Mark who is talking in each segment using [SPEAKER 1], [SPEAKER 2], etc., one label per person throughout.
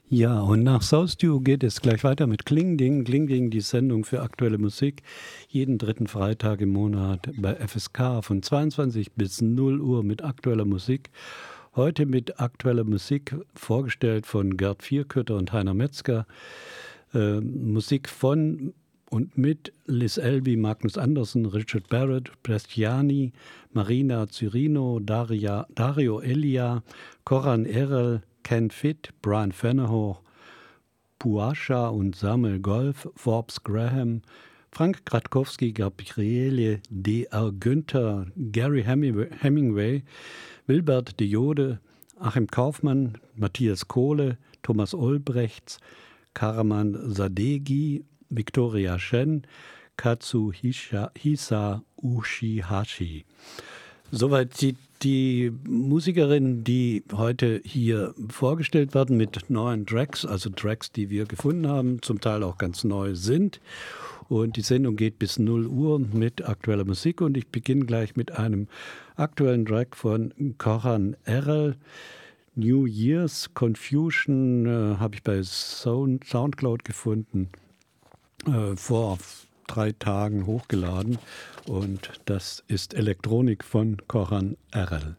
[SPEAKER 1] Ja, und nach Soulstew geht es gleich weiter mit Klingding. Klingding, die Sendung für aktuelle Musik, jeden dritten Freitag im Monat bei FSK von 22 bis 0 Uhr mit aktueller Musik. Heute mit aktueller Musik, vorgestellt von Gerd Vierkötter und Heiner Metzger. Musik von und mit Liz Elby, Magnus Andersson, Richard Barrett, Prestiani, Marina Cyrino, Dario Elia, Coran Erel, Ken Fitt, Brian Fennehoe, Puascha und Samuel Golf, Forbes Graham, Frank Gratkowski, Gabriele D.R. Günther, Gary Hemingway, Wilbert de Jode, Achim Kaufmann, Matthias Kohle, Thomas Olbrechts, Karaman Sadeghi, Victoria Shen, Katsuhisa Ushihashi. Soweit die Musikerinnen, die heute hier vorgestellt werden mit neuen Tracks, also Tracks, die wir gefunden haben, zum Teil auch ganz neu sind. Und die Sendung geht bis 0 Uhr mit aktueller Musik und ich beginne gleich mit einem aktuellen Track von Coran Erel. New Year's Confusion habe ich bei Soundcloud gefunden, vor 3 Tagen hochgeladen und das ist Elektronik von Coran Erel.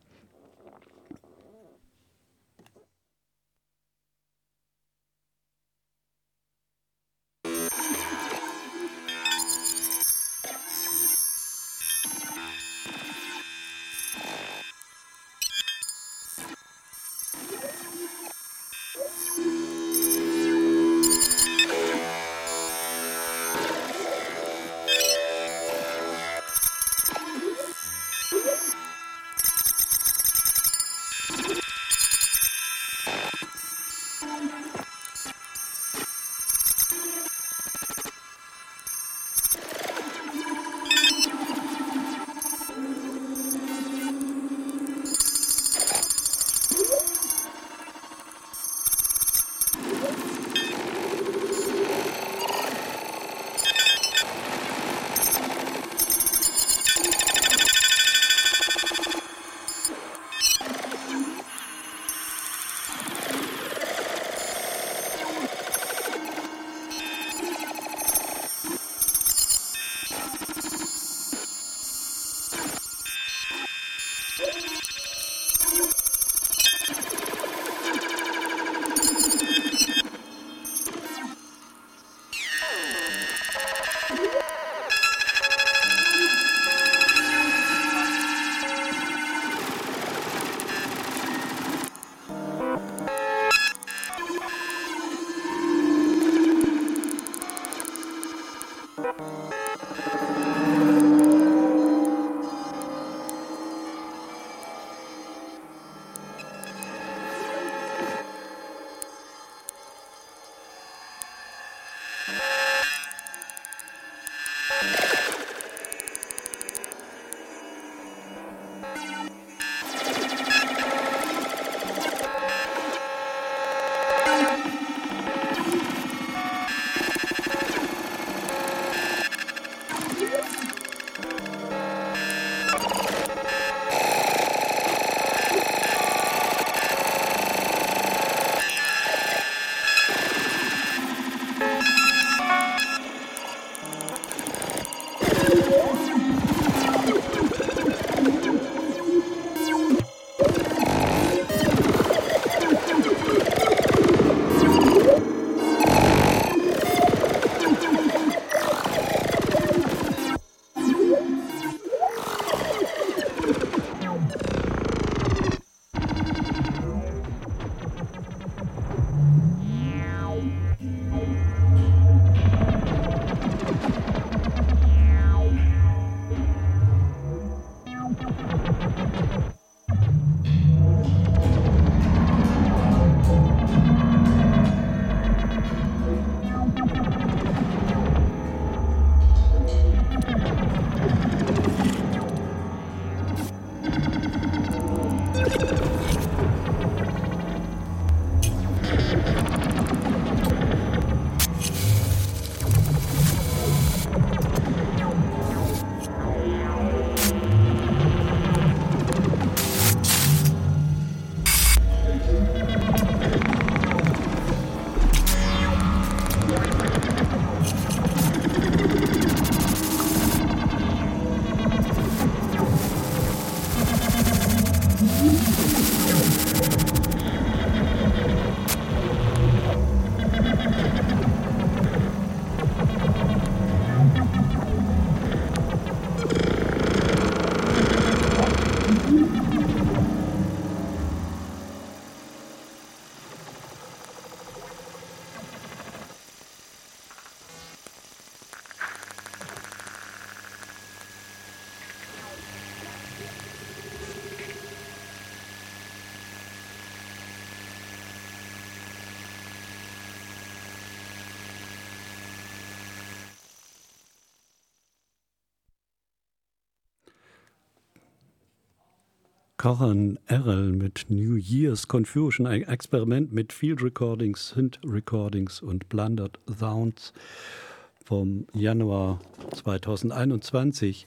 [SPEAKER 1] Coran Errol mit New Year's Confusion, ein Experiment mit Field Recordings, Synth Recordings und Blundered Sounds vom Januar 2021.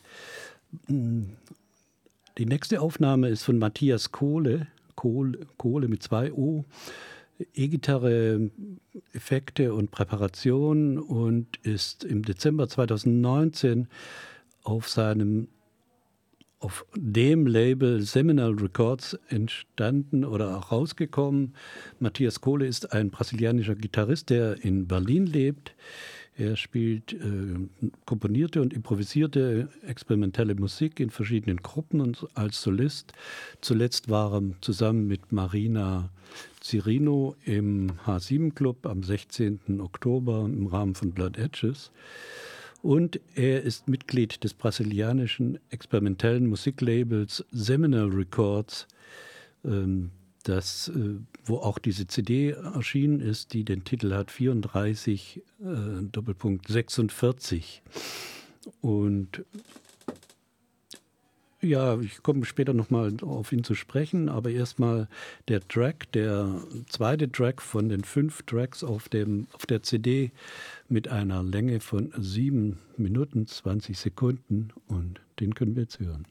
[SPEAKER 1] Die nächste Aufnahme ist von Matthias Kohle mit 2 O, E-Gitarre, Effekte und Präparation, und ist im Dezember 2019 auf dem Label Seminal Records entstanden oder auch rausgekommen. Matthias Kohle ist ein brasilianischer Gitarrist, der in Berlin lebt. Er spielt komponierte und improvisierte experimentelle Musik in verschiedenen Gruppen und als Solist. Zuletzt war er zusammen mit Marina Cirino im H7 Club am 16. Oktober im Rahmen von Blood Edges. Und er ist Mitglied des brasilianischen experimentellen Musiklabels Seminal Records, wo auch diese CD erschienen ist, die den Titel hat 34:46. Und ja, ich komme später nochmal auf ihn zu sprechen, aber erstmal der zweite Track von den 5 Tracks auf der CD mit einer Länge von 7 Minuten 20 Sekunden, und den können wir jetzt hören.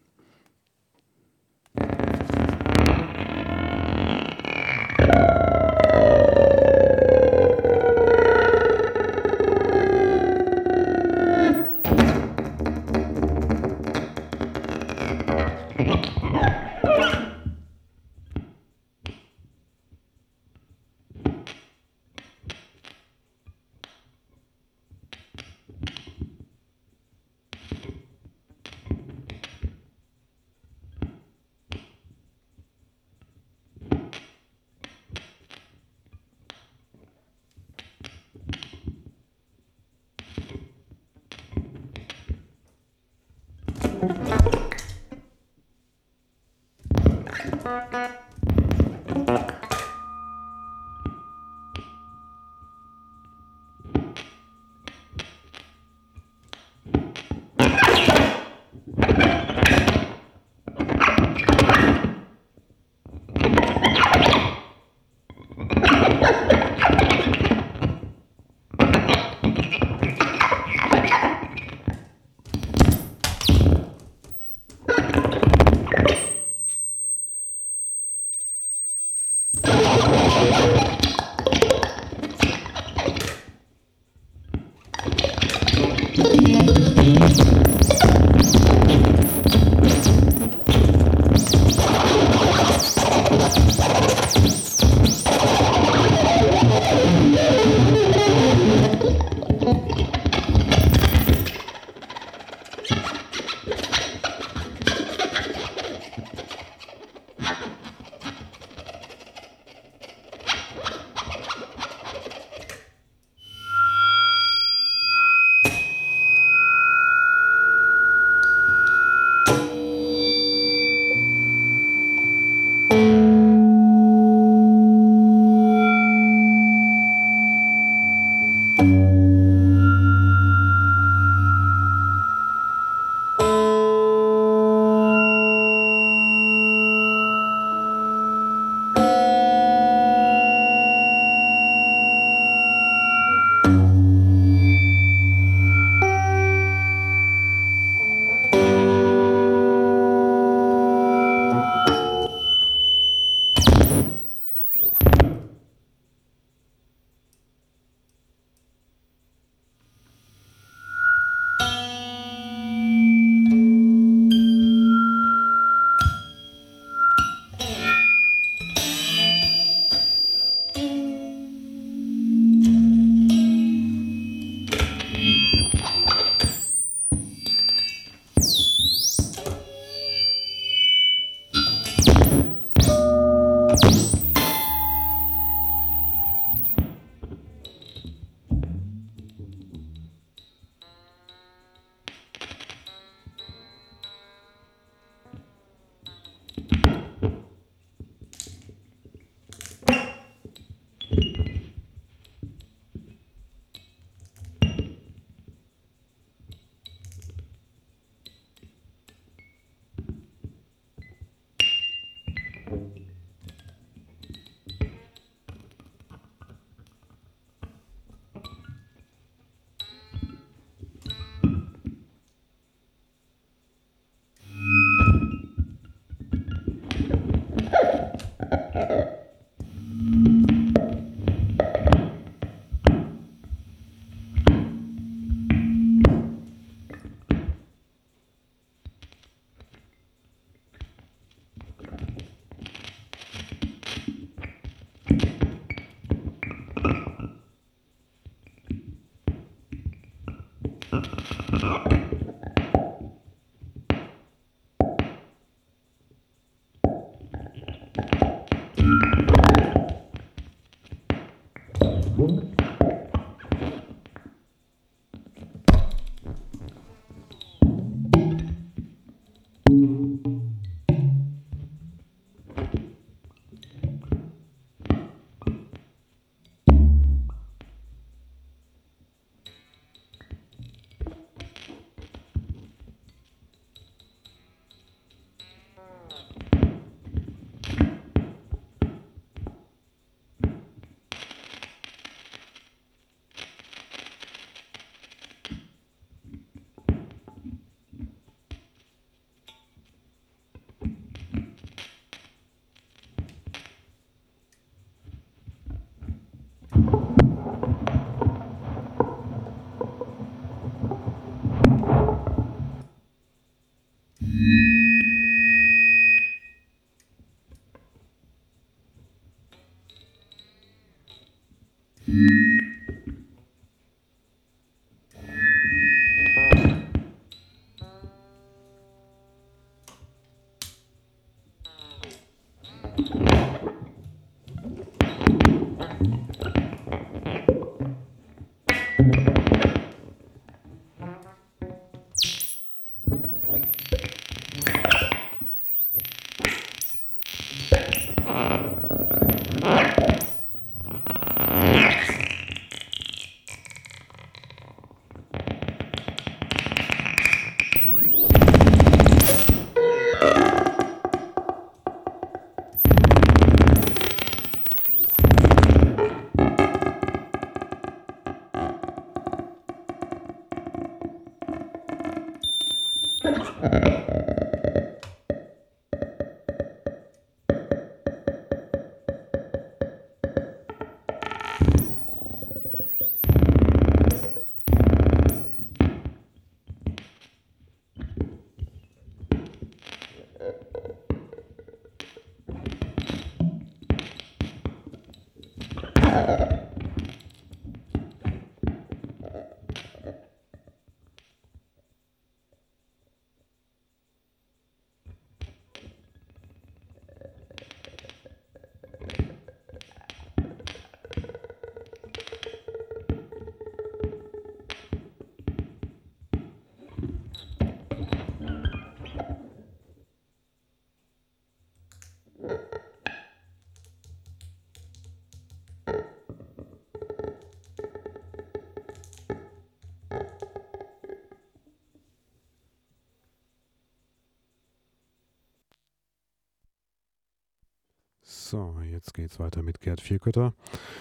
[SPEAKER 2] So, jetzt geht's weiter mit Gerd Vierkötter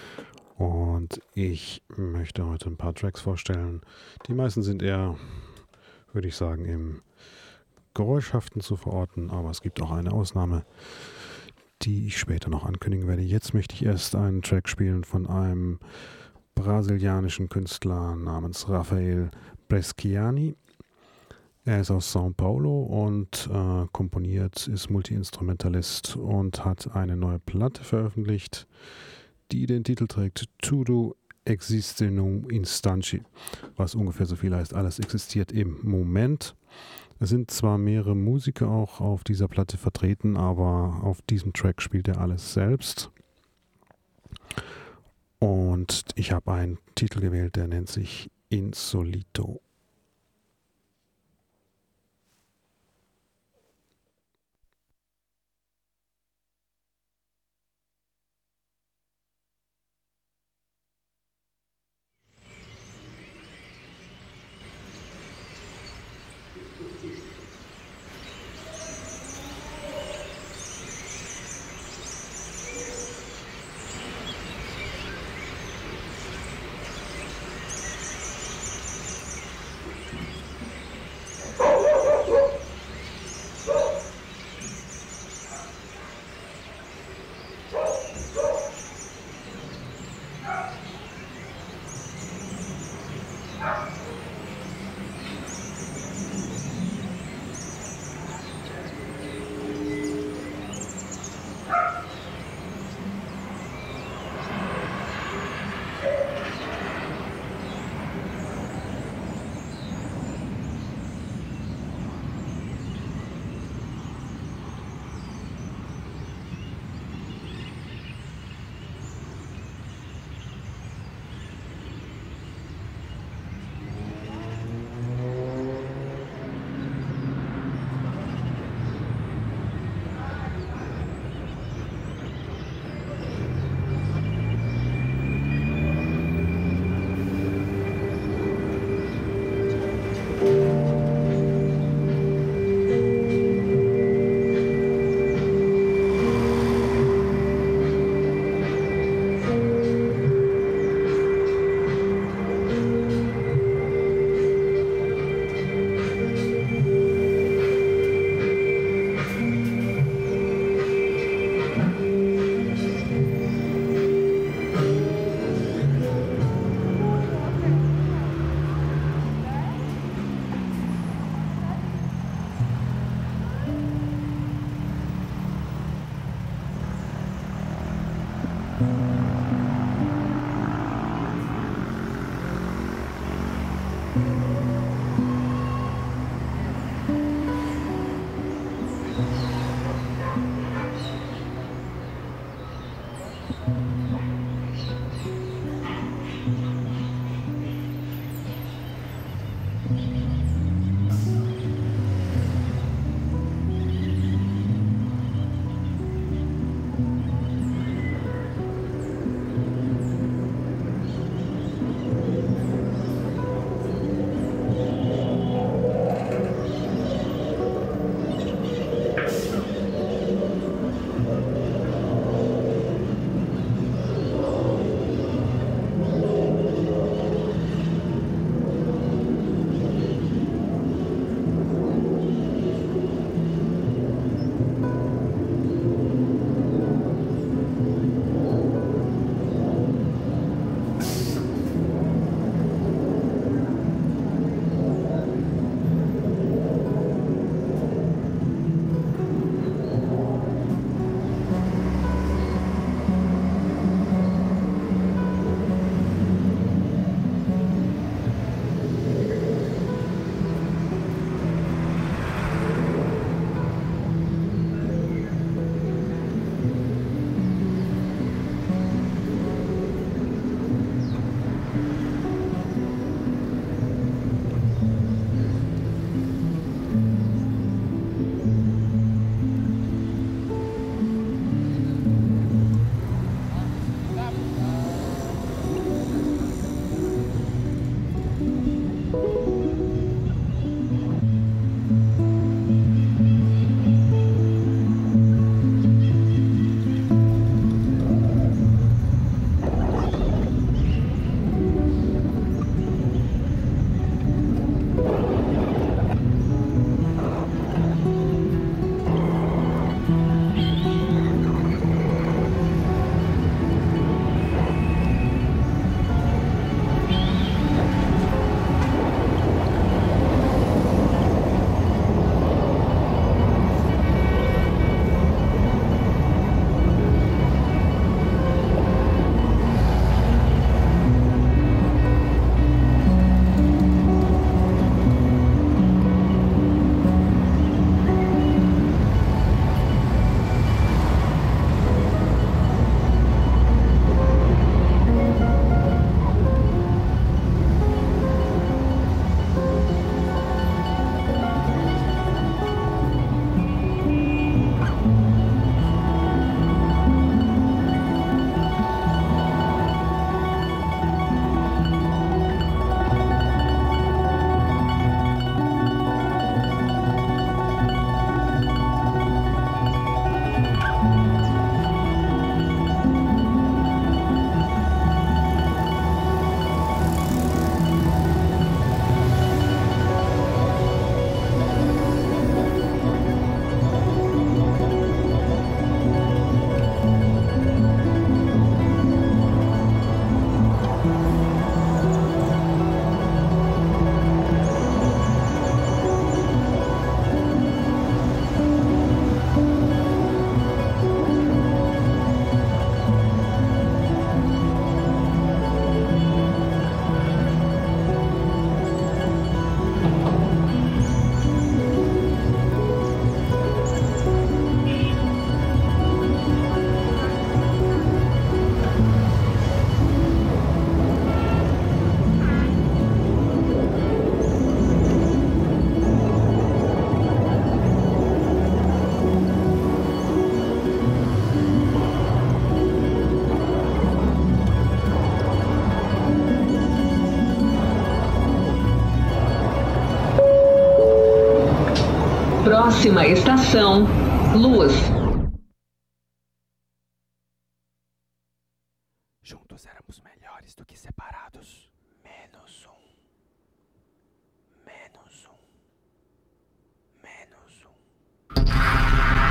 [SPEAKER 2] und ich möchte heute ein paar Tracks vorstellen. Die meisten sind eher, würde ich sagen, im Geräuschhaften zu verorten, aber es gibt auch eine Ausnahme, die ich später noch ankündigen werde. Jetzt möchte ich erst einen Track spielen von einem brasilianischen Künstler namens Rafael Bresciani. Er ist aus São Paulo und komponiert, ist Multi-Instrumentalist und hat eine neue Platte veröffentlicht, die den Titel trägt Tudo existe num instante, was ungefähr so viel heißt, alles existiert im Moment. Es sind zwar mehrere Musiker auch auf dieser Platte vertreten, aber auf diesem Track spielt er alles selbst. Und ich habe einen Titel gewählt, der nennt sich Insolito.
[SPEAKER 3] Próxima estação, Luz.
[SPEAKER 4] Juntos éramos melhores do que separados. Menos um. Menos um. Menos um.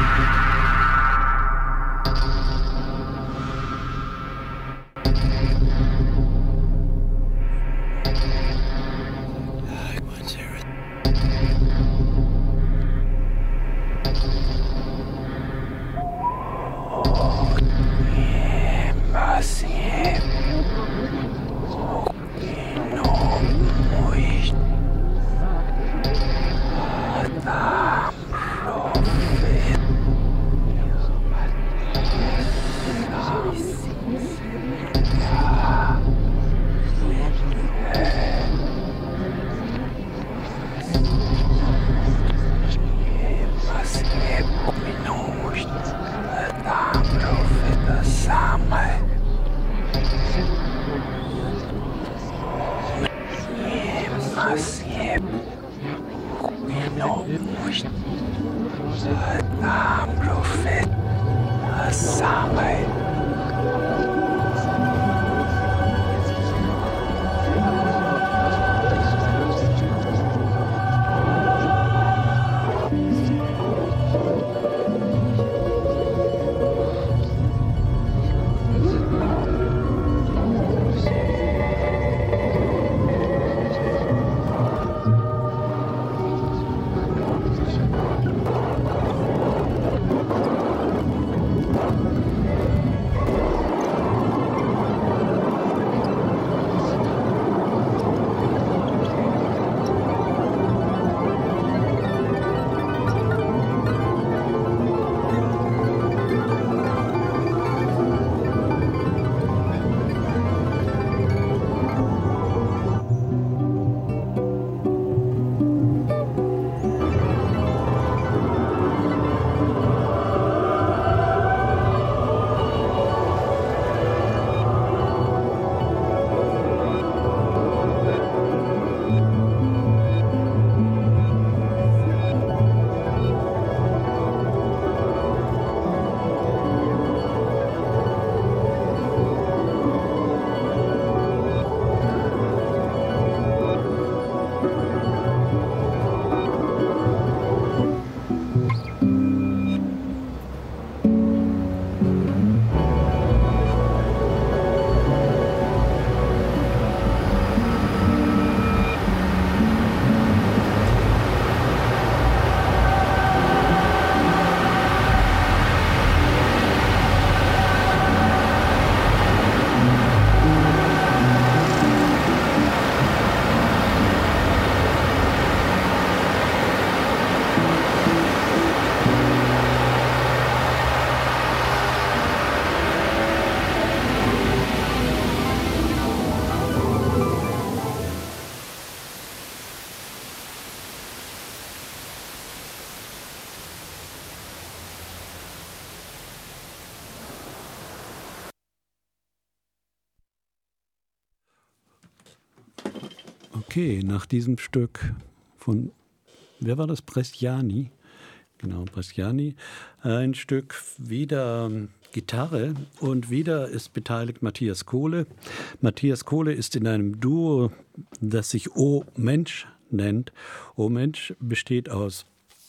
[SPEAKER 1] Okay, nach diesem Stück von, wer war das? Bresciani? Genau, Bresciani. Ein Stück wieder Gitarre und wieder ist beteiligt Matthias Kohle. Matthias Kohle ist in einem Duo, das sich O Mensch nennt. O Mensch besteht aus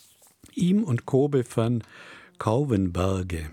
[SPEAKER 1] ihm und Kobe van Kauwenberge.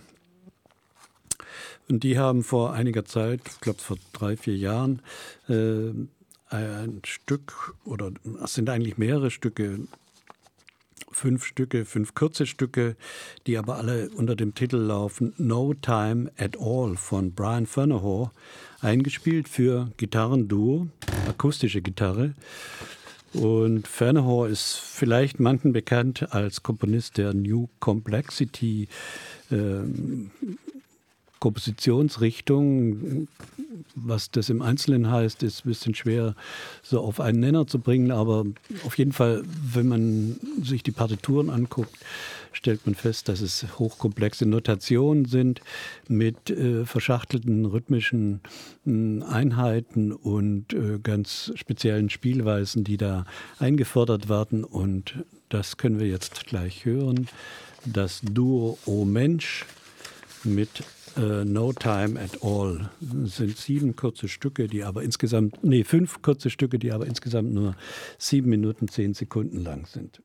[SPEAKER 1] Und die haben vor einiger Zeit, ich glaube vor 3-4 Jahren, ein Stück, oder es sind eigentlich mehrere Stücke, 5 kurze Stücke, die aber alle unter dem Titel laufen, No Time at All von Brian Fernahor, eingespielt für Gitarrenduo, akustische Gitarre. Und Fernahor ist vielleicht manchen bekannt als Komponist der New Complexity Kompositionsrichtung. Was das im Einzelnen heißt, ist ein bisschen schwer so auf einen Nenner zu bringen, aber auf jeden Fall, wenn man sich die Partituren anguckt, stellt man fest, dass es hochkomplexe Notationen sind mit verschachtelten rhythmischen Einheiten und ganz speziellen Spielweisen, die da eingefordert werden. Und das können wir jetzt gleich hören. Das Duo O Mensch mit No Time at All. Das sind 5 kurze Stücke, die aber insgesamt nur 7 Minuten 10 Sekunden lang sind.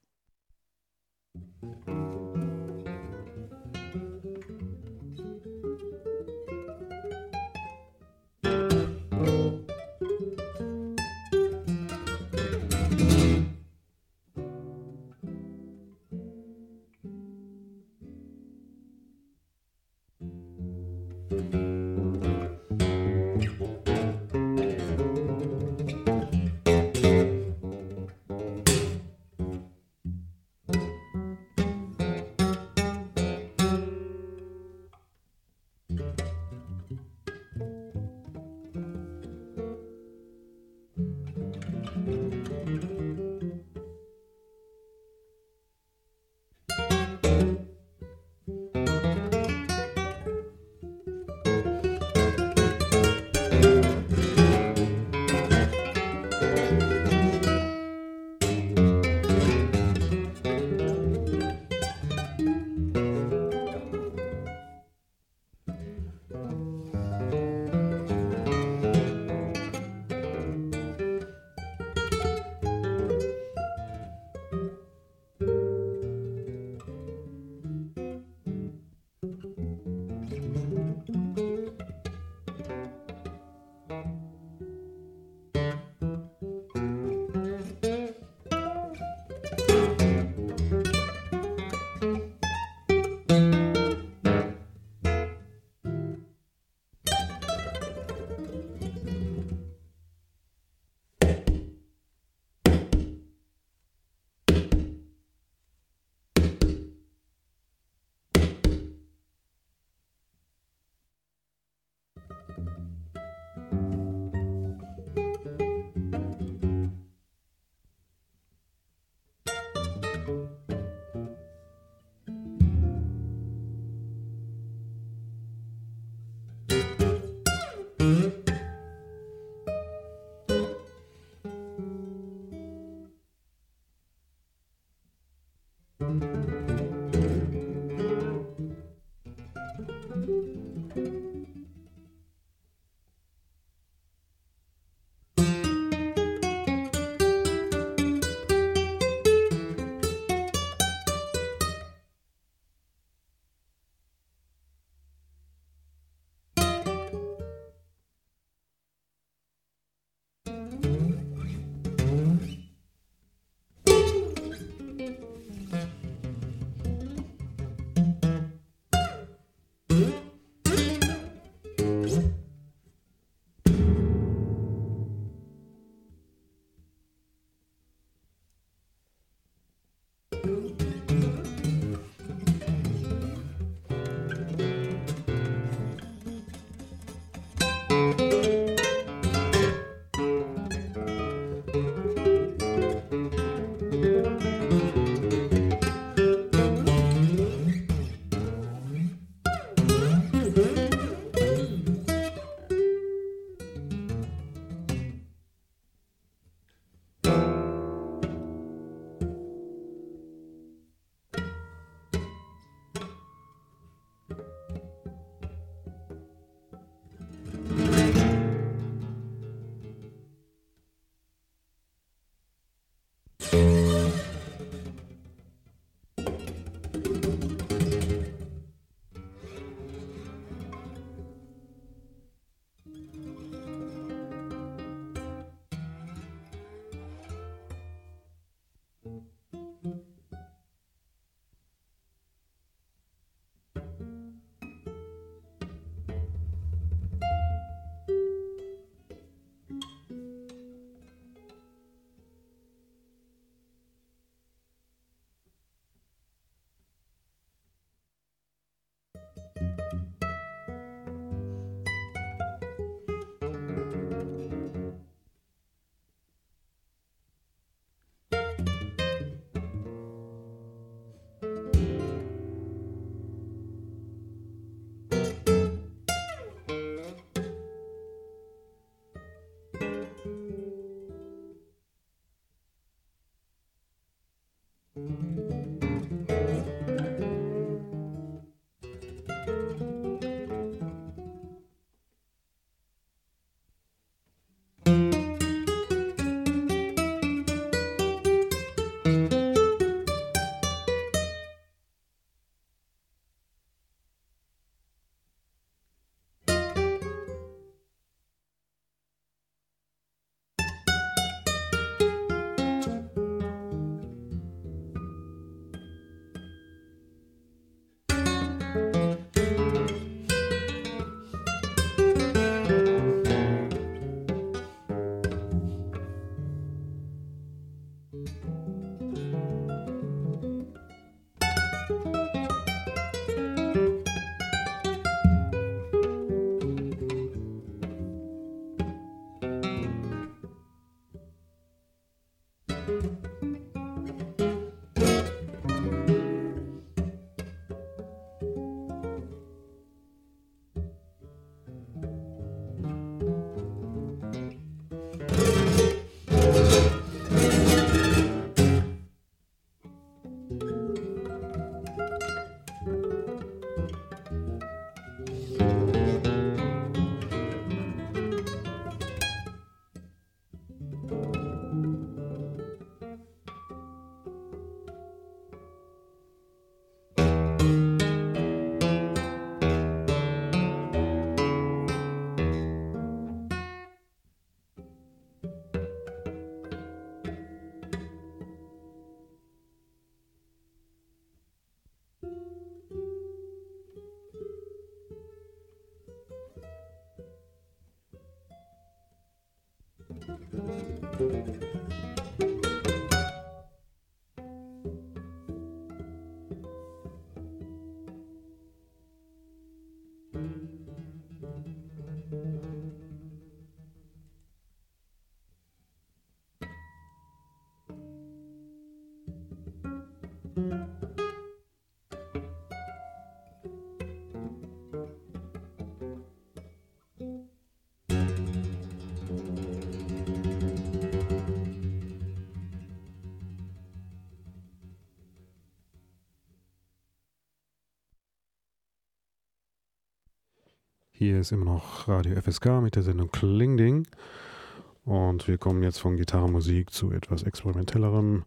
[SPEAKER 2] Hier ist immer noch Radio FSK mit der Sendung Klingding. Und wir kommen jetzt von Gitarrenmusik zu etwas experimentellerem.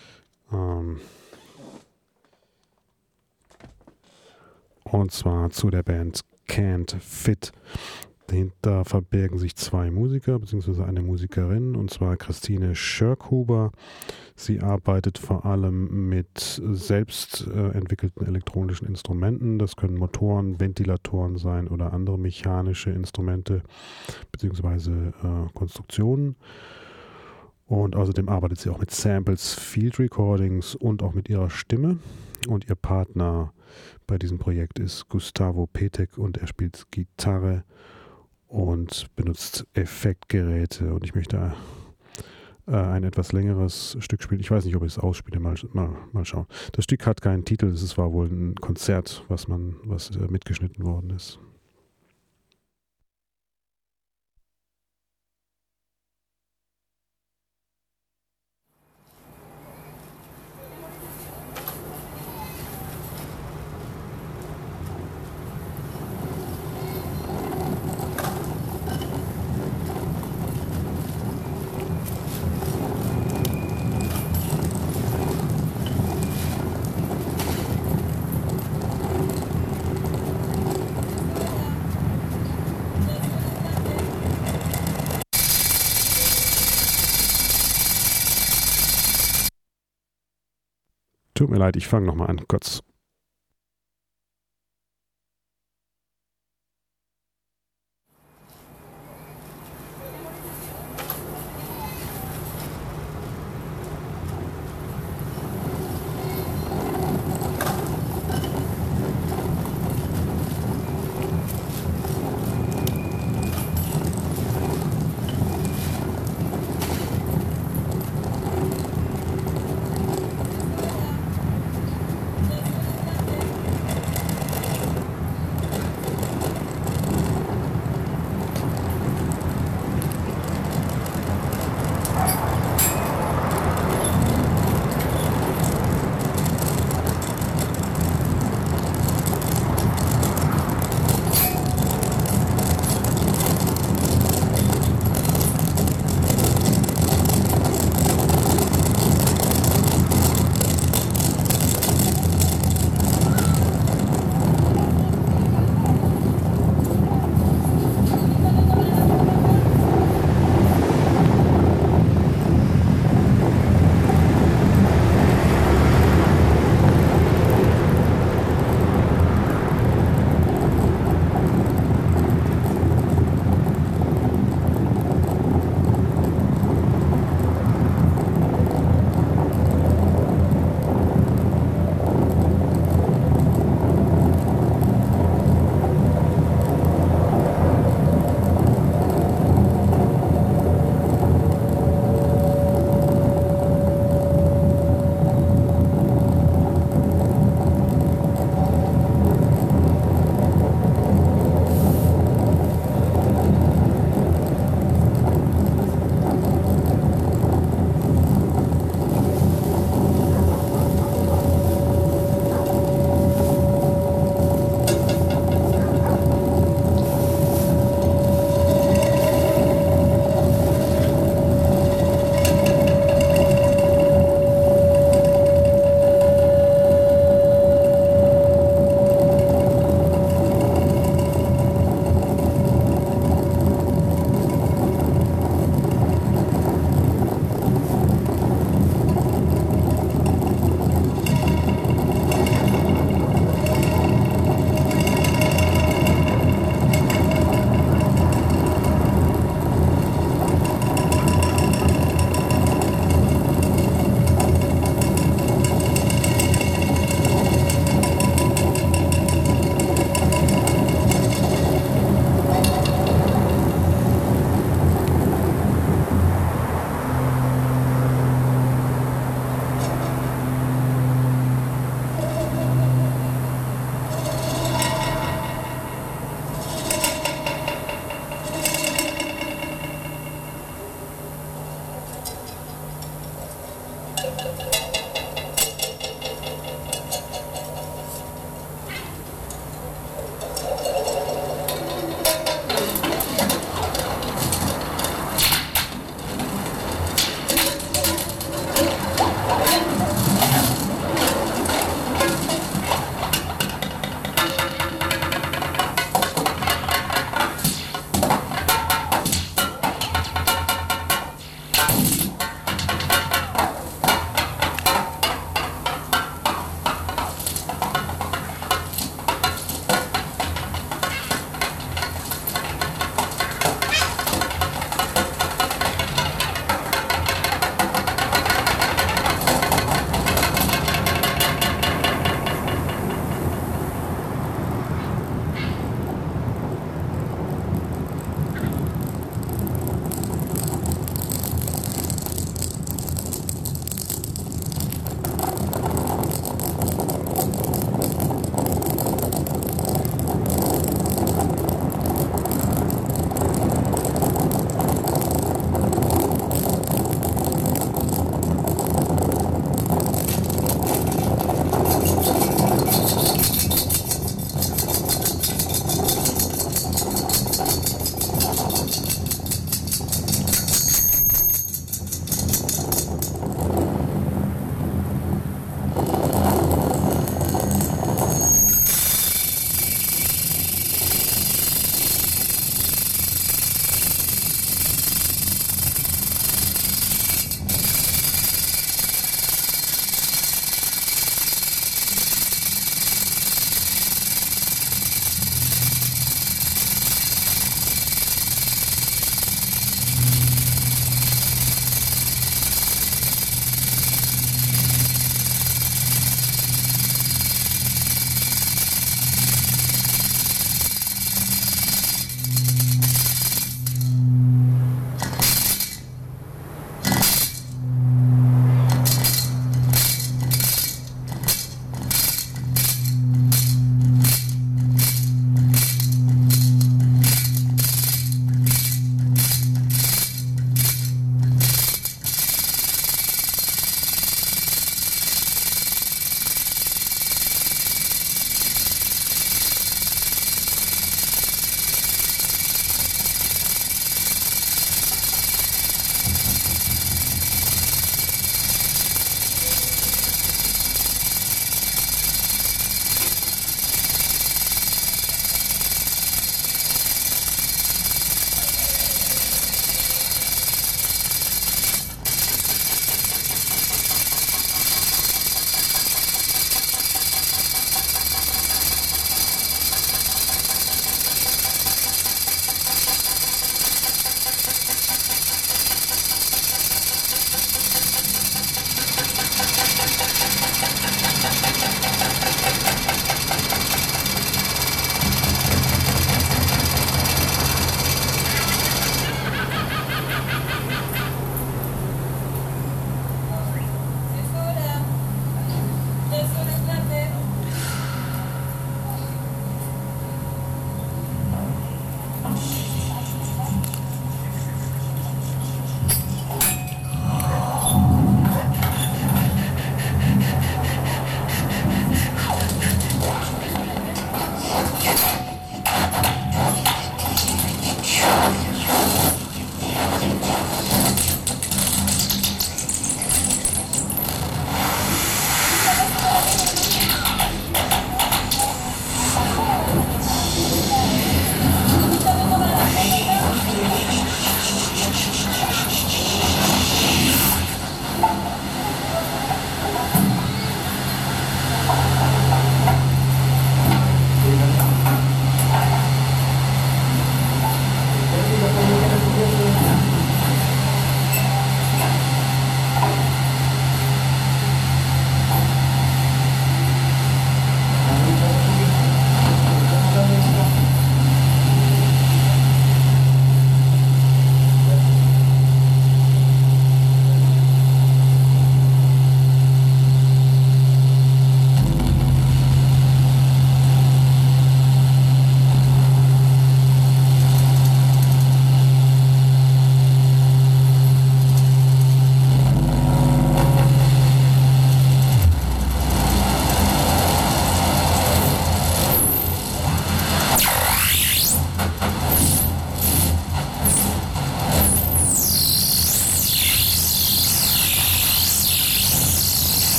[SPEAKER 2] Und zwar zu der Band Can't Fit. Dahinter verbergen sich zwei Musiker bzw. eine Musikerin, und zwar Christine Schörkhuber. Sie arbeitet vor allem mit selbst entwickelten elektronischen Instrumenten. Das können Motoren, Ventilatoren sein oder andere mechanische Instrumente bzw. Konstruktionen. Und außerdem arbeitet sie auch mit Samples, Field Recordings und auch mit ihrer Stimme. Und ihr Partner bei diesem Projekt ist Gustavo Petek und er spielt Gitarre und benutzt Effektgeräte. Und ich möchte ein etwas längeres Stück spielen. Ich weiß nicht, ob ich es ausspiele. Mal schauen. Das Stück hat keinen Titel. Es war wohl ein Konzert, was mitgeschnitten worden ist. Tut mir leid, ich fange nochmal an, kurz.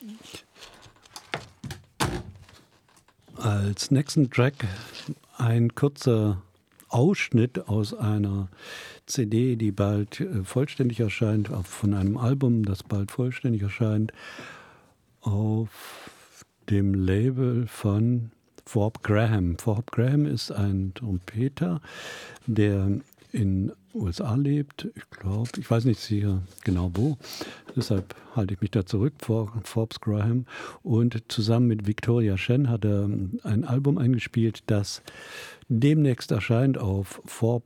[SPEAKER 1] Als nächsten Track ein kurzer Ausschnitt aus einer CD, die bald vollständig erscheint, von einem Album, das bald vollständig erscheint, auf dem Label von Forbes Graham. Forbes Graham ist ein Trompeter, der in USA lebt. Ich weiß nicht sicher genau wo. Deshalb halte ich mich da zurück vor Forbes Graham. Und zusammen mit Victoria Chen hat er ein Album eingespielt, das demnächst erscheint auf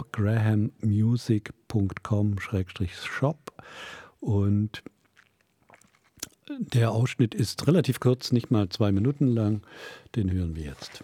[SPEAKER 1] forbesgrahammusic.com/shop. Und der Ausschnitt ist relativ kurz, nicht mal 2 Minuten lang. Den hören wir jetzt.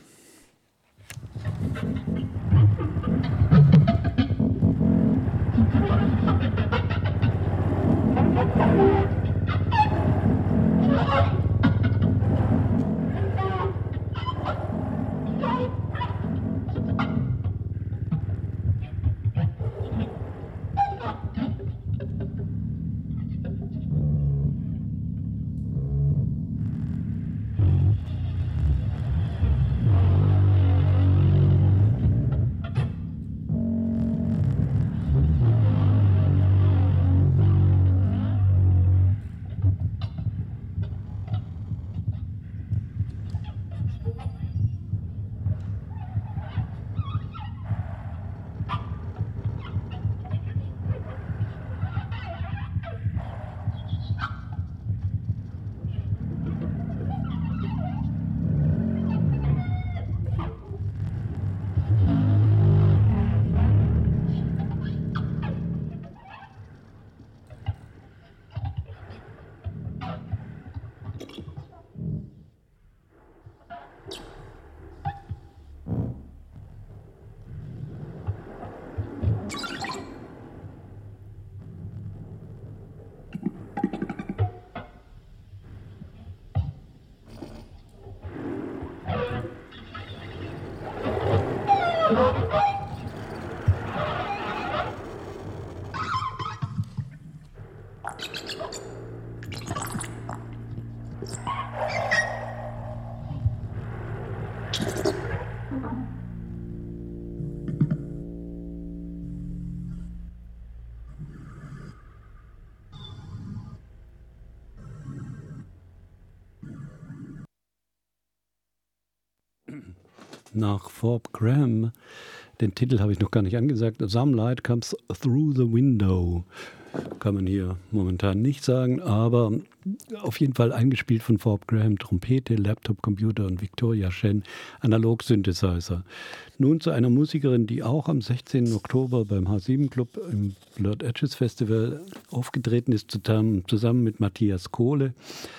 [SPEAKER 1] Nach Forbes Graham, den Titel habe ich noch gar nicht angesagt, Some Light Comes Through the Window. Kann man hier momentan nicht sagen, aber auf jeden Fall eingespielt von Forbes Graham, Trompete, Laptop-Computer und Victoria Chen, Analog-Synthesizer. Nun zu einer Musikerin, die auch am 16. Oktober beim H7 Club im Blurred Edges Festival aufgetreten ist, zusammen mit Matthias Kohle.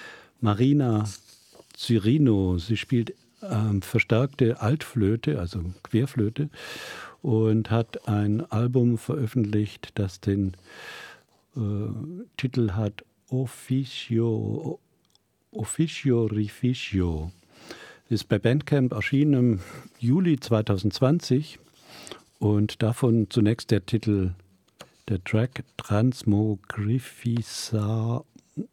[SPEAKER 1] Marina Cyrino, sie spielt verstärkte Altflöte, also Querflöte, und hat ein Album veröffentlicht, das den Titel hat Officio Rificio. Ist bei Bandcamp erschienen im Juli 2020 und davon zunächst der Titel, der Track Transmogrificao.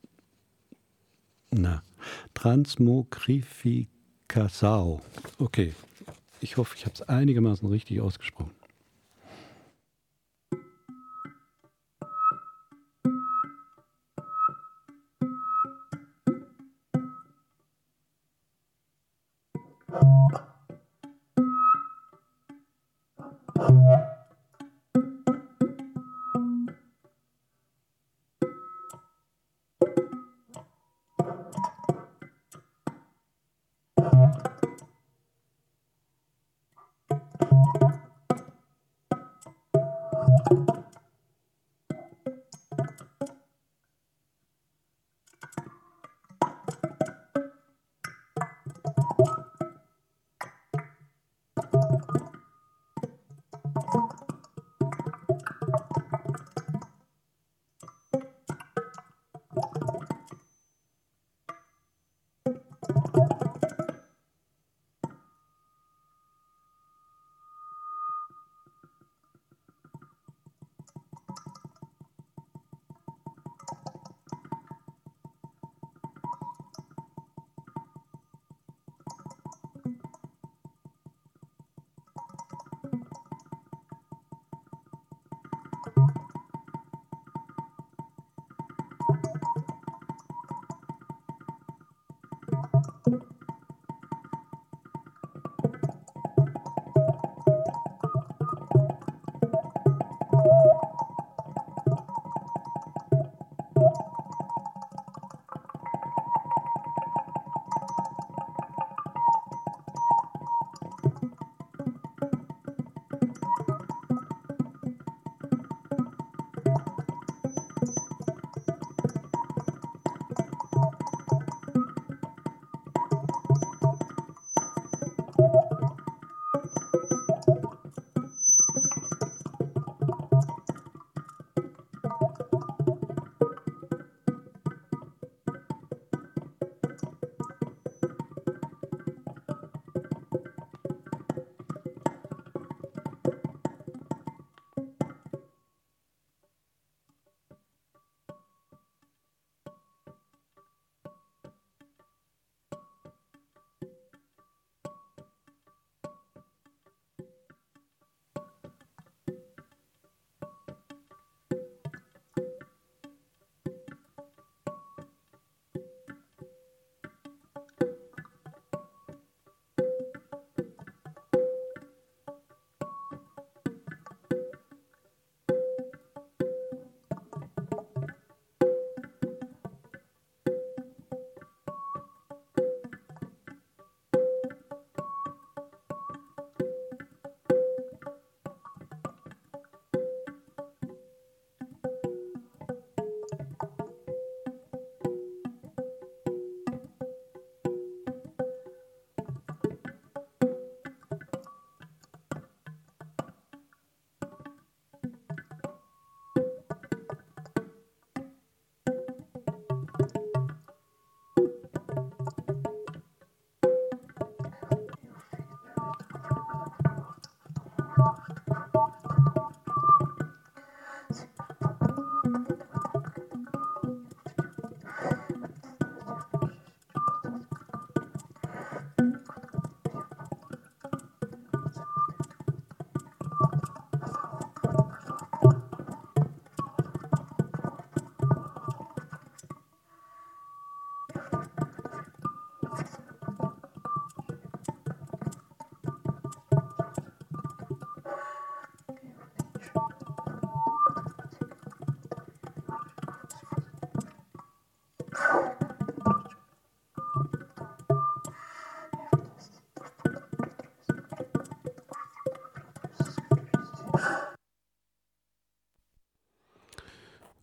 [SPEAKER 1] Okay, ich hoffe, ich habe es einigermaßen richtig ausgesprochen.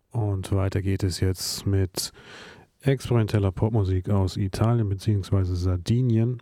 [SPEAKER 2] Und weiter geht es jetzt mit experimenteller Popmusik aus Italien bzw. Sardinien.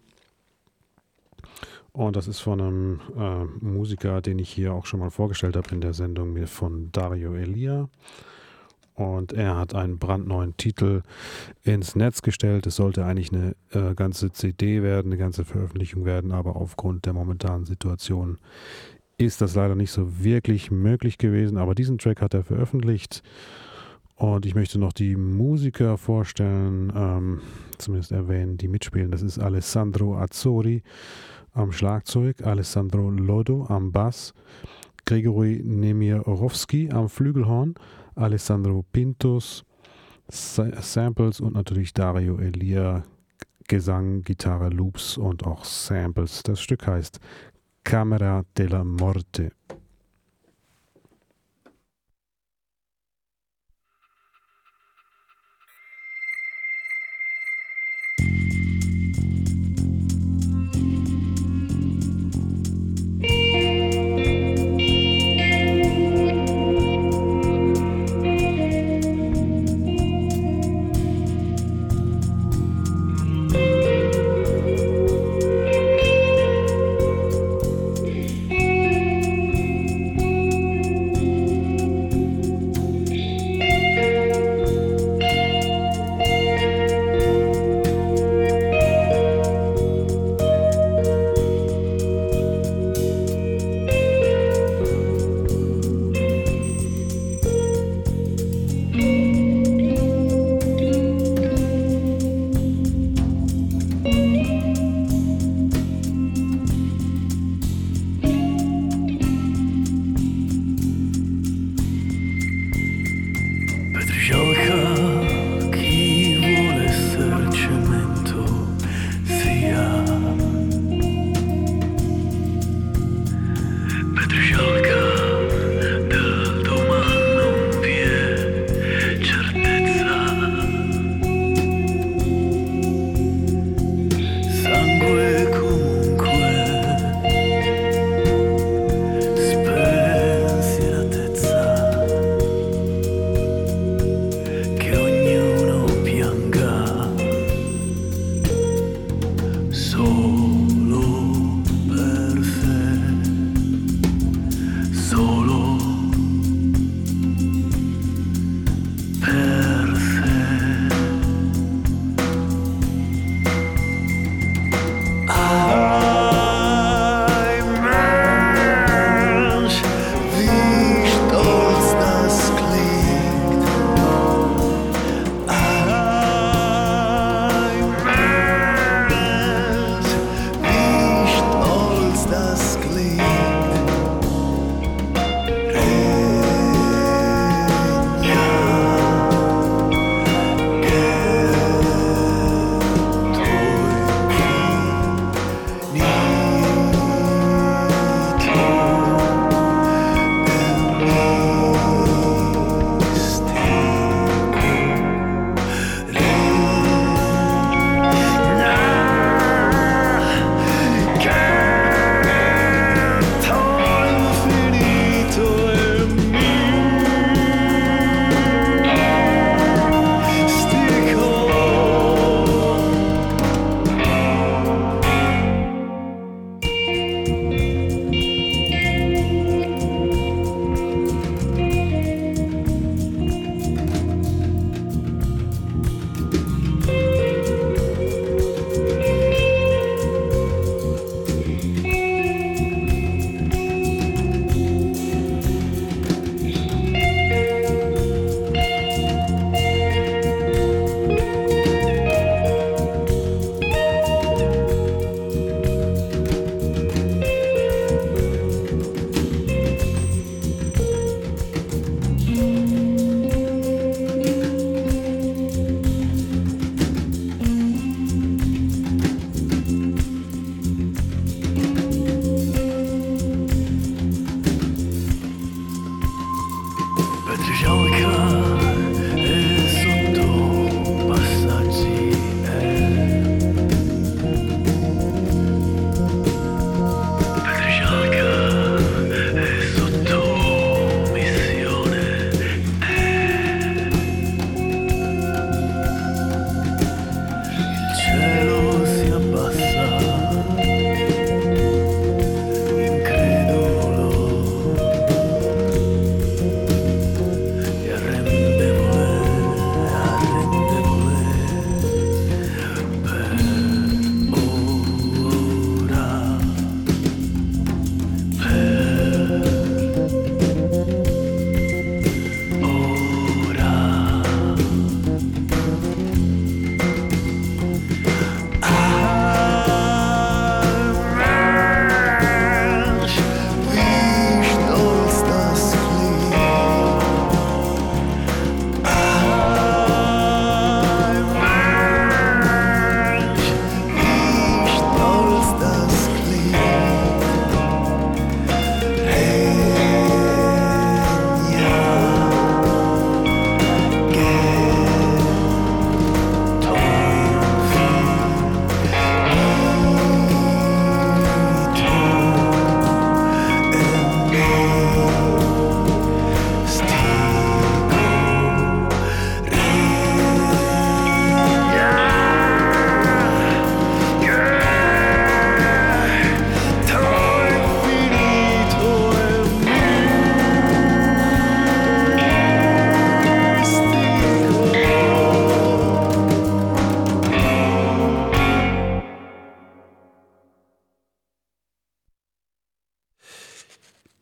[SPEAKER 2] Und das ist von einem Musiker, den ich hier auch schon mal vorgestellt habe in der Sendung von Dario Elia. Und er hat einen brandneuen Titel ins Netz gestellt. Es sollte eigentlich eine ganze CD werden, eine ganze Veröffentlichung werden, aber aufgrund der momentanen Situation ist das leider nicht so wirklich möglich gewesen. Aber diesen Track hat er veröffentlicht. Und ich möchte noch die Musiker vorstellen, zumindest erwähnen, die mitspielen. Das ist Alessandro Azzori am Schlagzeug, Alessandro Lodo am Bass, Grigori Nemirovsky am Flügelhorn, Alessandro Pintos, Samples und natürlich Dario Elia, Gesang, Gitarre, Loops und auch Samples. Das Stück heißt Camera della Morte.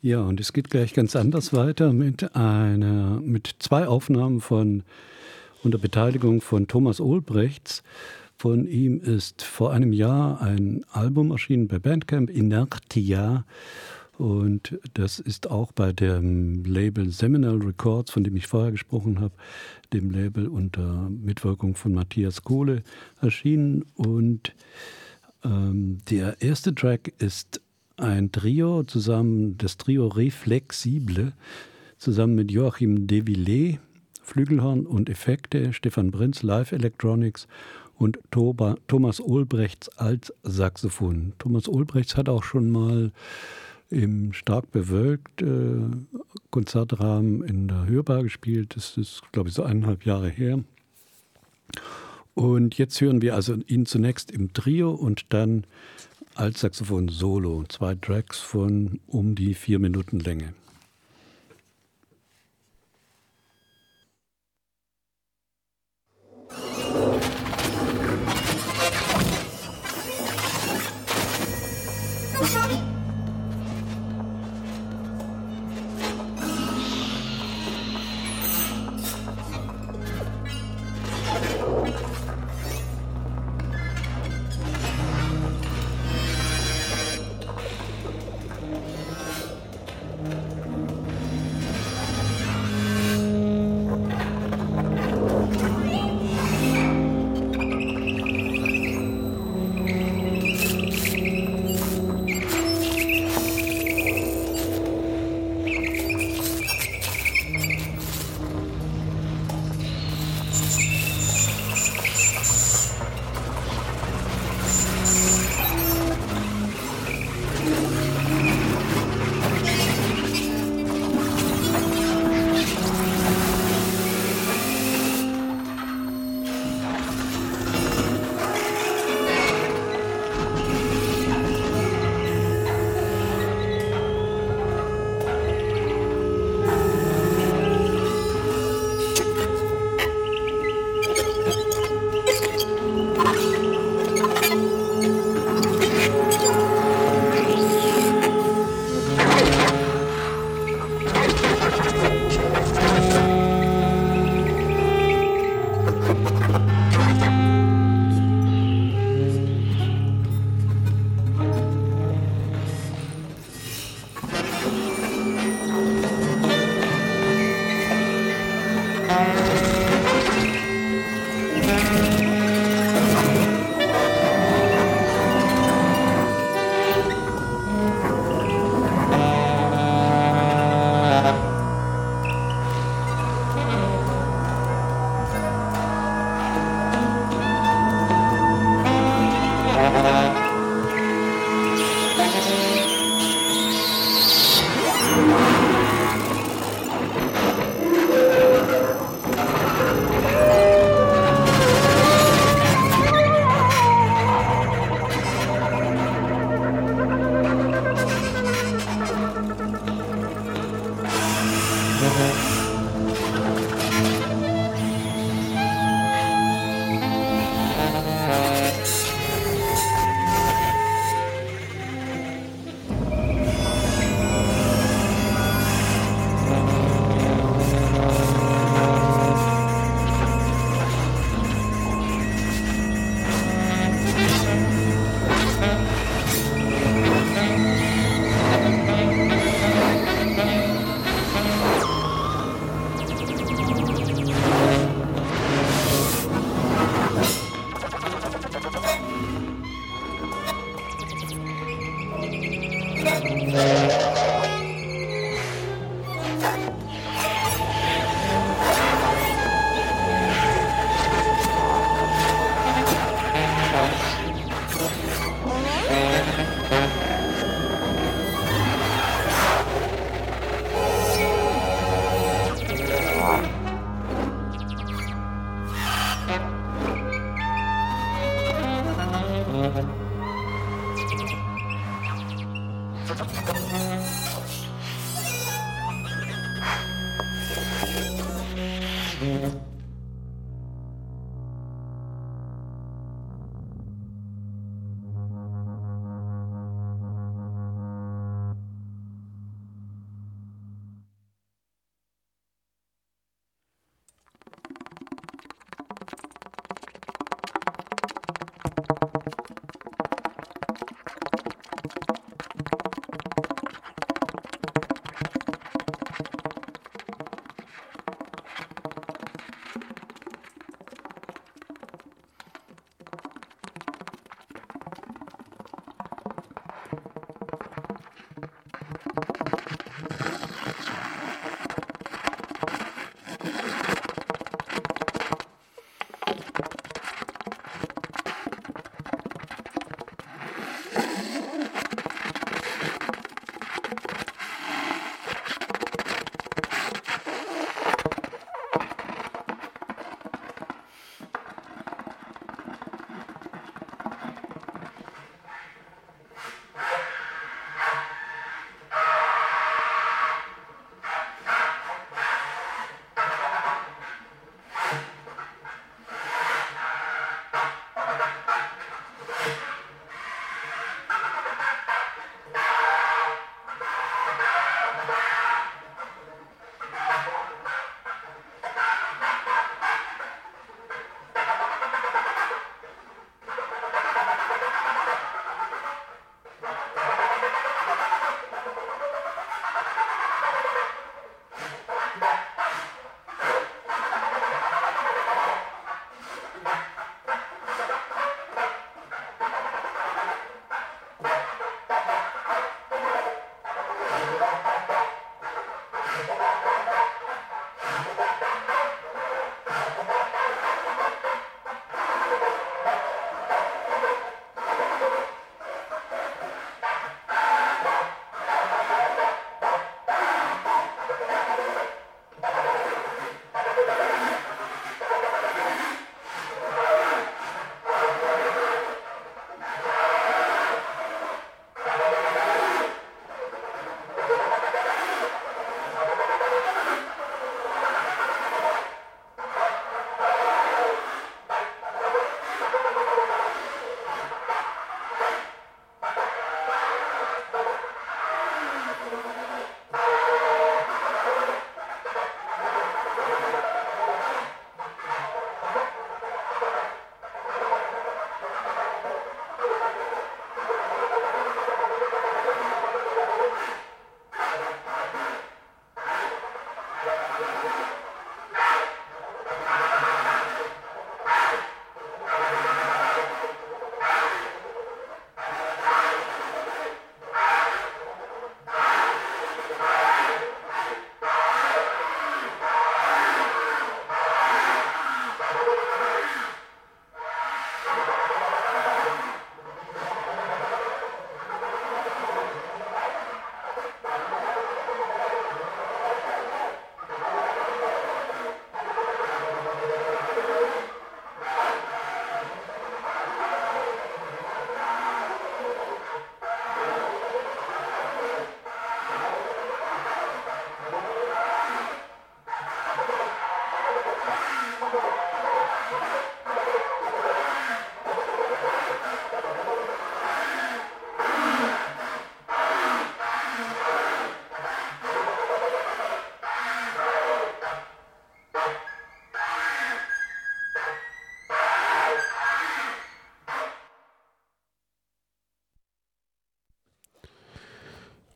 [SPEAKER 1] Ja, und es geht gleich ganz anders weiter mit zwei Aufnahmen unter Beteiligung von Thomas Olbrechts. Von ihm ist vor einem Jahr ein Album erschienen bei Bandcamp, Inertia. Und das ist auch bei dem Label Seminal Records, von dem ich vorher gesprochen habe, dem Label unter Mitwirkung von Matthias Kohle erschienen. Und der erste Track ist ein Trio, das Trio Reflexible, zusammen mit Joachim de Villiers, Flügelhorn und Effekte, Stefan Prinz, Live Electronics und Thomas Olbrechts als Saxophon. Thomas Olbrechts hat auch schon mal im stark bewölkt Konzertrahmen in der Hörbar gespielt. Das ist, glaube ich, so 1,5 Jahre her. Und jetzt hören wir also ihn zunächst im Trio und dann als Saxophon Solo. 2 Tracks von um die 4 Minuten Länge.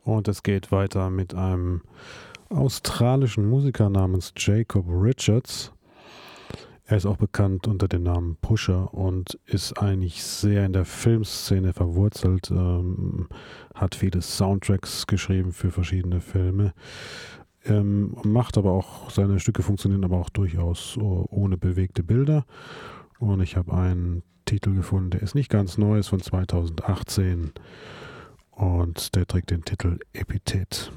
[SPEAKER 2] Und es geht weiter mit einem australischen Musiker namens Jacob Richards. Er ist auch bekannt unter dem Namen Pusher und ist eigentlich sehr in der Filmszene verwurzelt, hat viele Soundtracks geschrieben für verschiedene Filme, macht aber auch, seine Stücke funktionieren aber auch durchaus ohne bewegte Bilder. Und ich habe einen Titel gefunden, der ist nicht ganz neu, ist von 2018 und der trägt den Titel Epithet.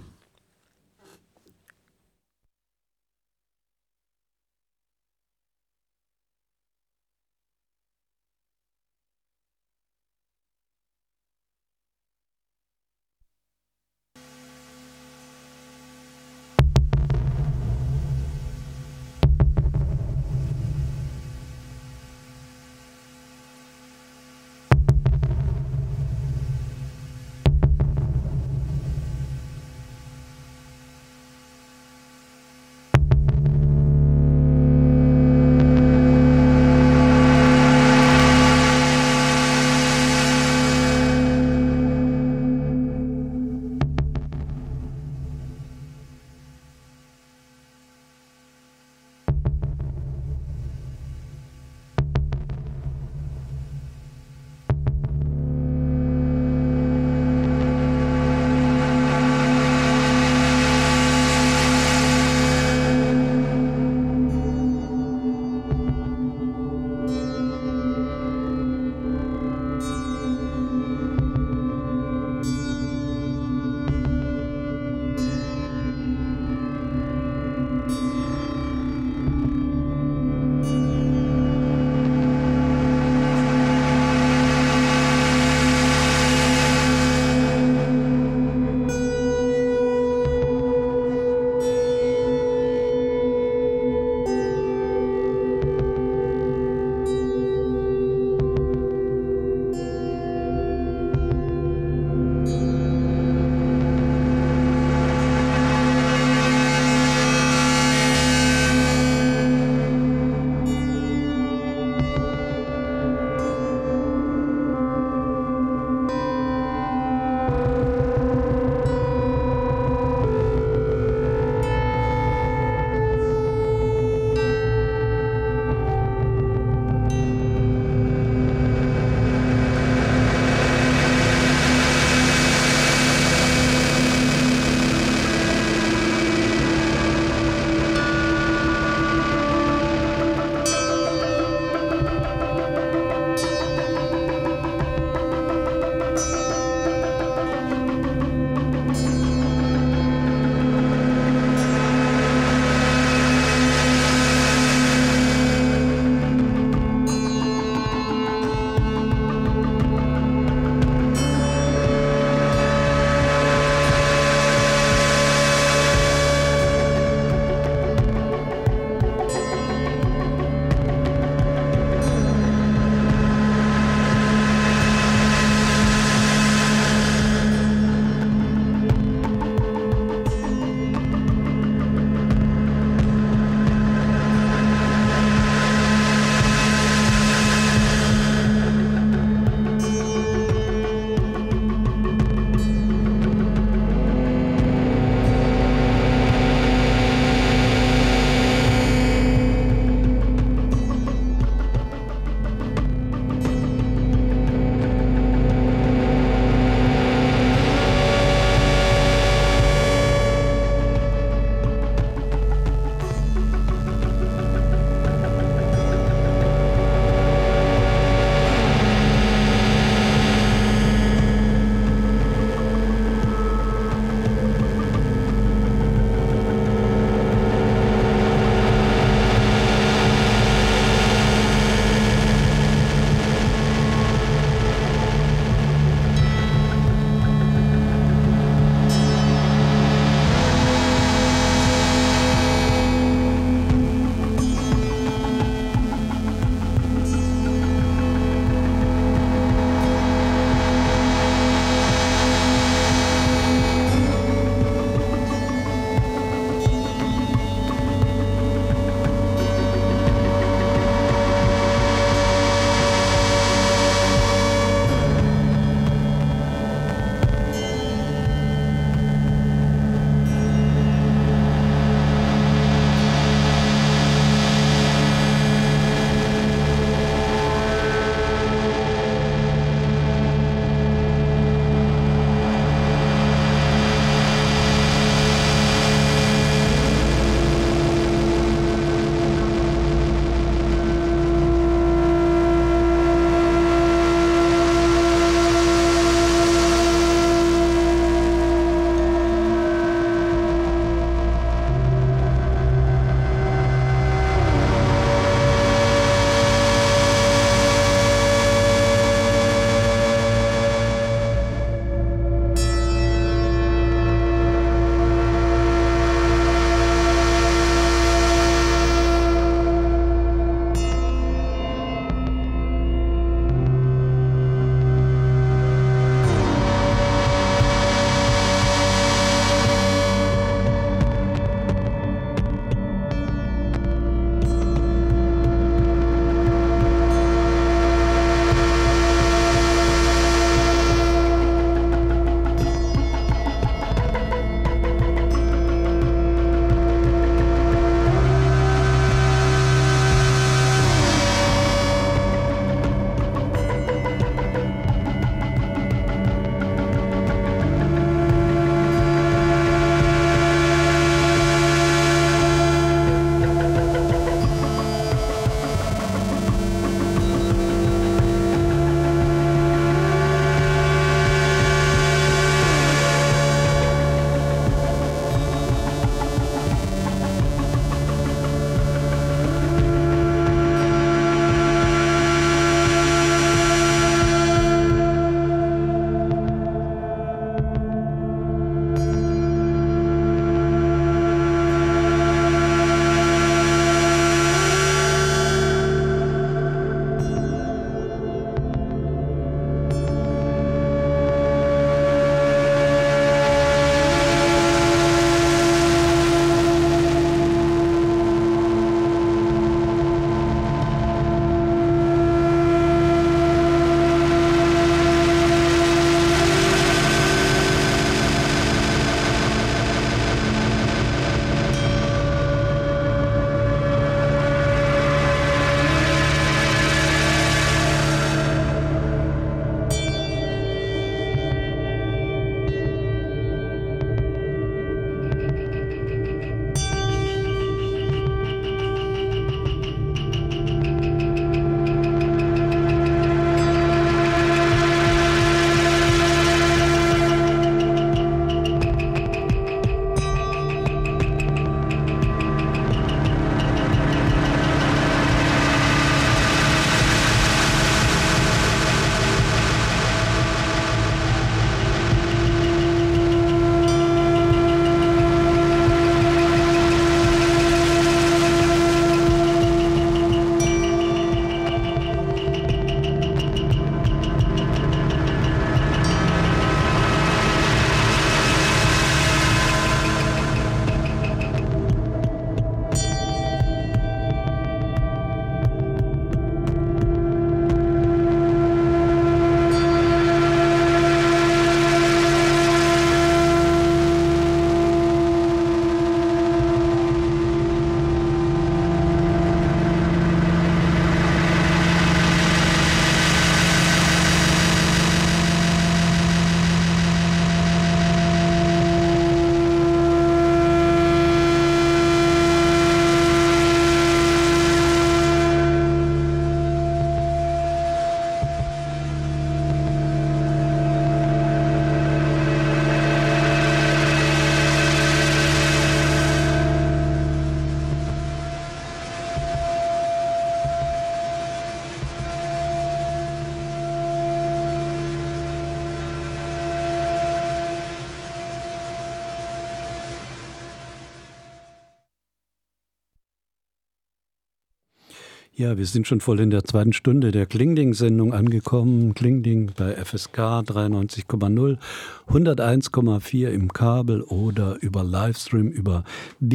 [SPEAKER 1] Ja, wir sind schon voll in der zweiten Stunde der Klingding-Sendung angekommen. Klingding bei FSK 93,0, 101,4 im Kabel oder über Livestream über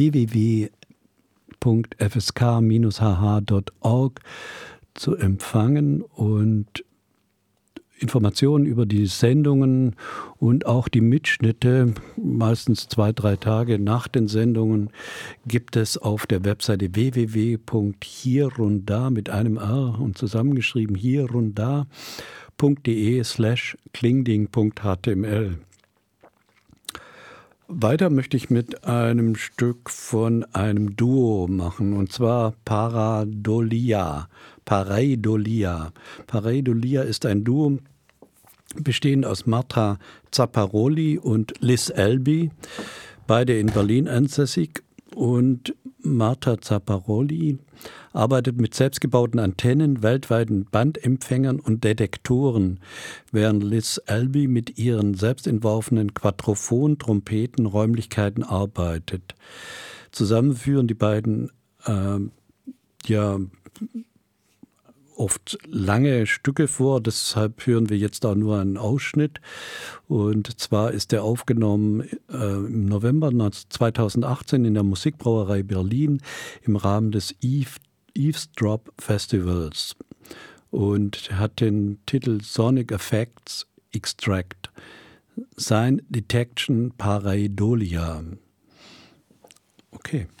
[SPEAKER 1] www.fsk-hh.org zu empfangen und Informationen über die Sendungen und auch die Mitschnitte, meistens 2-3 Tage nach den Sendungen, gibt es auf der Webseite www.hierunda mit einem R und zusammengeschrieben hierunda.de/klingding.html. Weiter möchte ich mit einem Stück von einem Duo machen, und zwar Pareidolia. Pareidolia ist ein Duo, bestehend aus Marta Zapparoli und Liz Elby, beide in Berlin ansässig. Und Marta Zapparoli arbeitet mit selbstgebauten Antennen, weltweiten Bandempfängern und Detektoren, während Liz Elby mit ihren selbstentworfenen Quadrophon-Trompeten-Räumlichkeiten arbeitet. Zusammen führen die beiden oft lange Stücke vor, deshalb hören wir jetzt auch nur einen Ausschnitt. Und zwar ist er aufgenommen im November 2018 in der Musikbrauerei Berlin im Rahmen des Eavesdrop Festivals und hat den Titel Sonic Effects Extract. Sign Detection Pareidolia. Okay.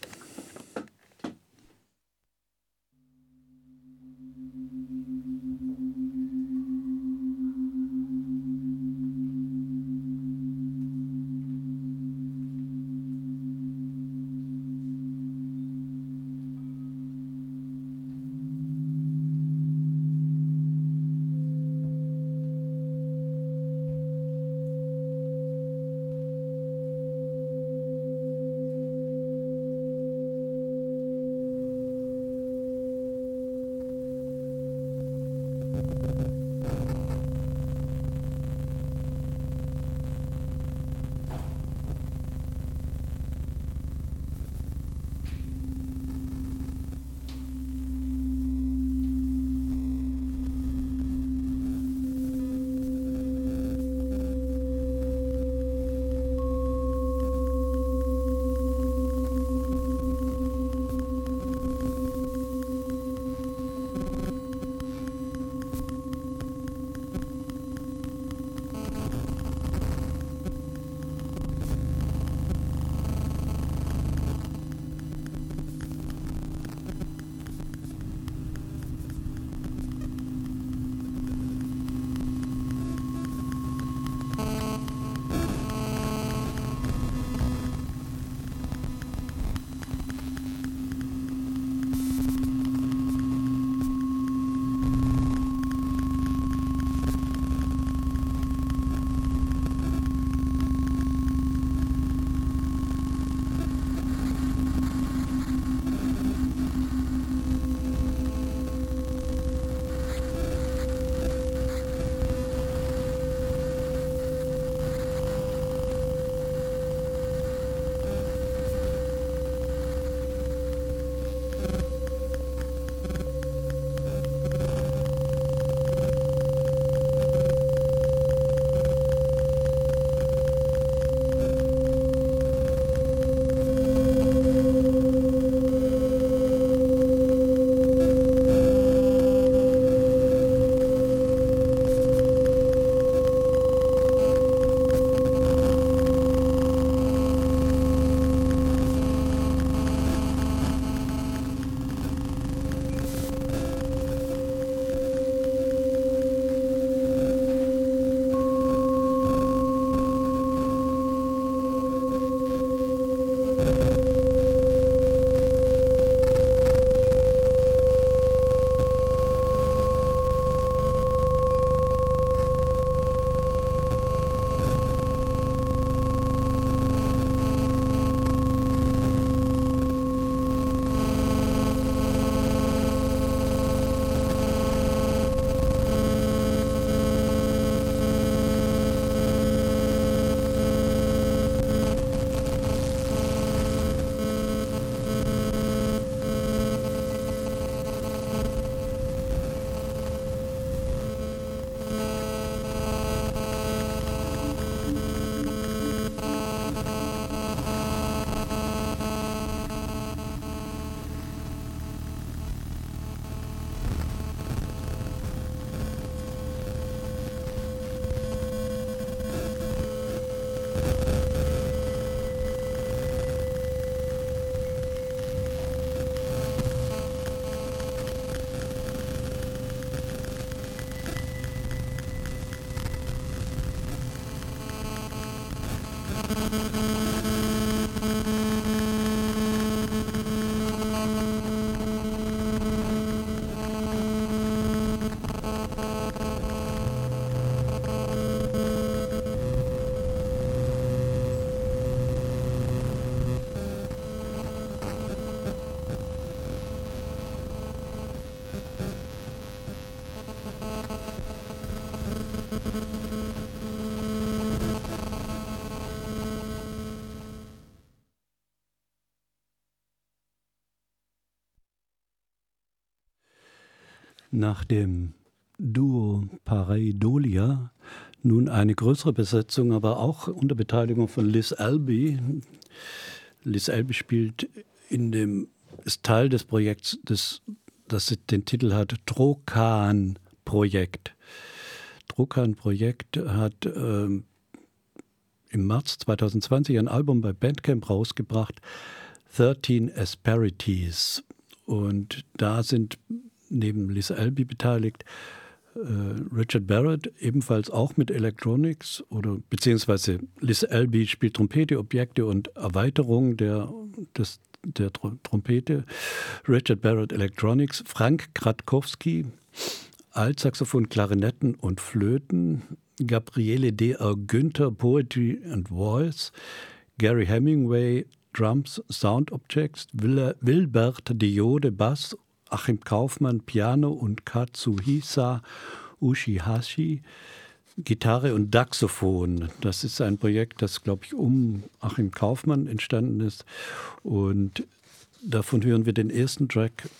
[SPEAKER 1] Nach dem Duo Pareidolia nun eine größere Besetzung, aber auch unter Beteiligung von Liz Elby. Liz Elby spielt ist Teil des Projekts, das den Titel hat Trokan-Projekt. Trokan-Projekt hat im März 2020 ein Album bei Bandcamp rausgebracht, 13 Asperities. Und da sind neben Liz Elby beteiligt Richard Barrett, ebenfalls auch mit Electronics, beziehungsweise Liz Elby spielt Trompete, Objekte und Erweiterung der Trompete, Richard Barrett Electronics, Frank Kratkowski, Altsaxophon, Klarinetten und Flöten, Gabriele D.R. Günther, Poetry and Voice, Gary Hemingway, Drums, Sound Objects, Wilbert Diode, Bass, Achim Kaufmann, Piano und Katsuhisa Ushihashi, Gitarre und Daxophon. Das ist ein Projekt, das, glaube ich, um Achim Kaufmann entstanden ist. Und davon hören wir den ersten Track,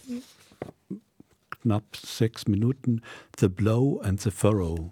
[SPEAKER 1] knapp 6 Minuten, The Blow and the Furrow.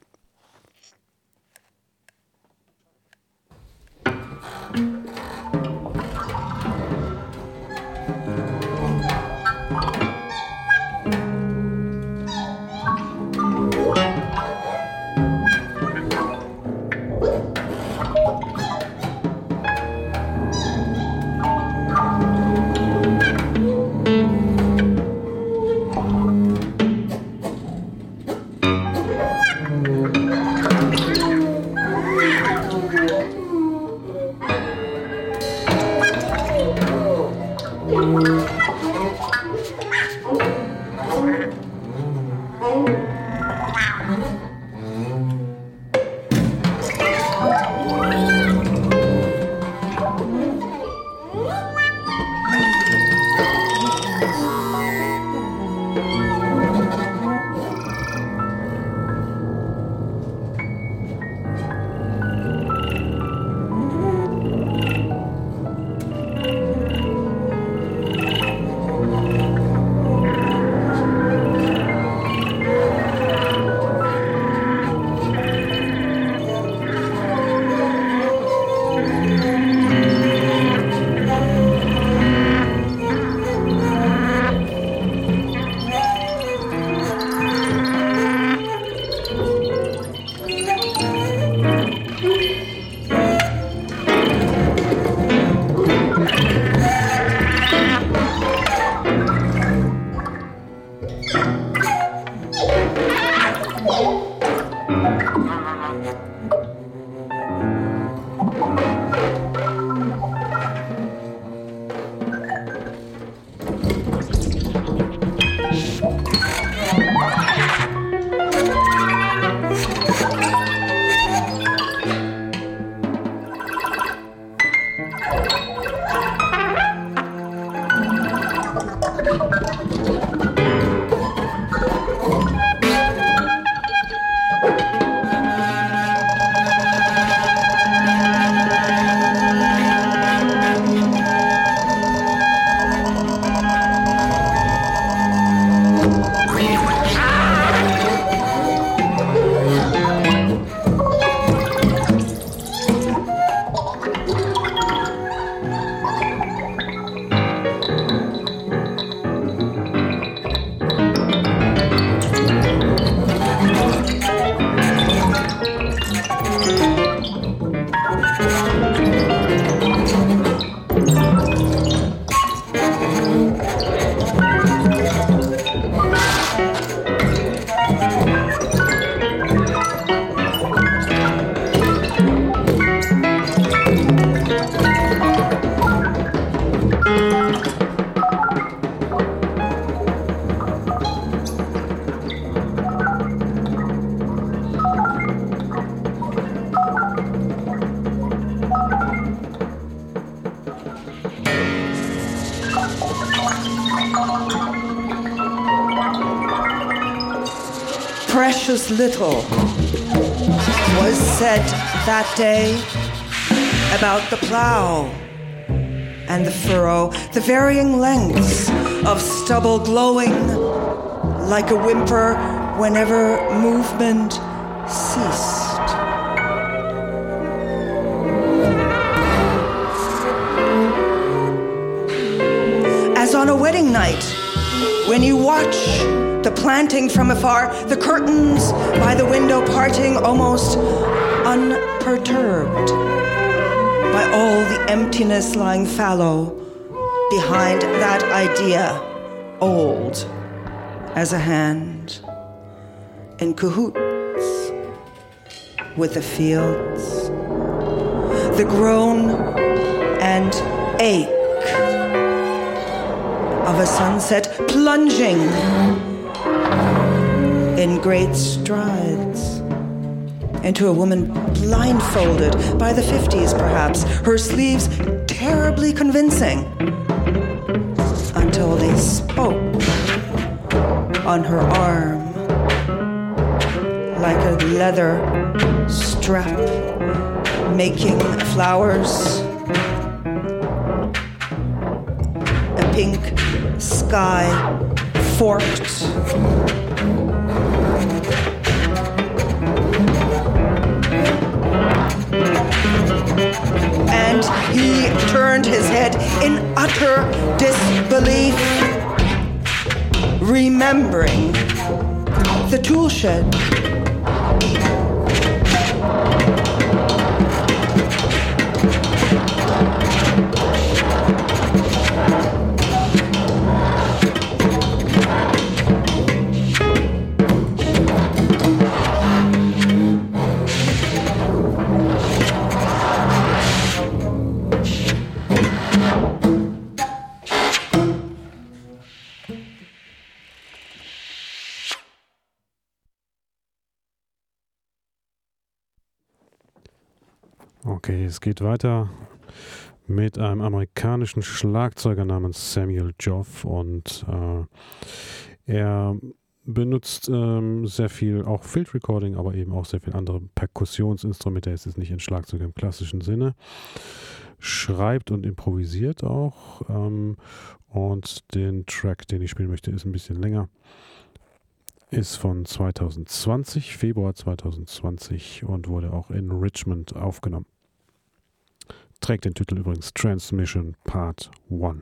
[SPEAKER 5] Precious little was said that day about the plow and the furrow, the varying lengths of stubble glowing like a whimper whenever movement ceased. As on a wedding night, when you watch the planting from afar, the curtains by the window parting almost unperturbed by all the emptiness lying fallow behind that idea, old as a hand, in cahoots with the fields, the groan and ache of a sunset plunging in great strides into a woman blindfolded by the 50s perhaps, her sleeves terribly convincing, until they spoke on her arm like a leather strap making flowers. A pink sky forked. And he turned his head in utter disbelief, remembering the tool shed.
[SPEAKER 2] Okay, es geht weiter mit einem amerikanischen Schlagzeuger namens Samuel Joff und er benutzt sehr viel auch Field Recording, aber eben auch sehr viel andere Perkussionsinstrumente. Er ist jetzt nicht ein Schlagzeuger im klassischen Sinne, schreibt und improvisiert auch und den Track, den ich spielen möchte, ist ein bisschen länger. Ist von 2020, Februar 2020 und wurde auch in Richmond aufgenommen. Trägt den Titel übrigens Transmission Part 1.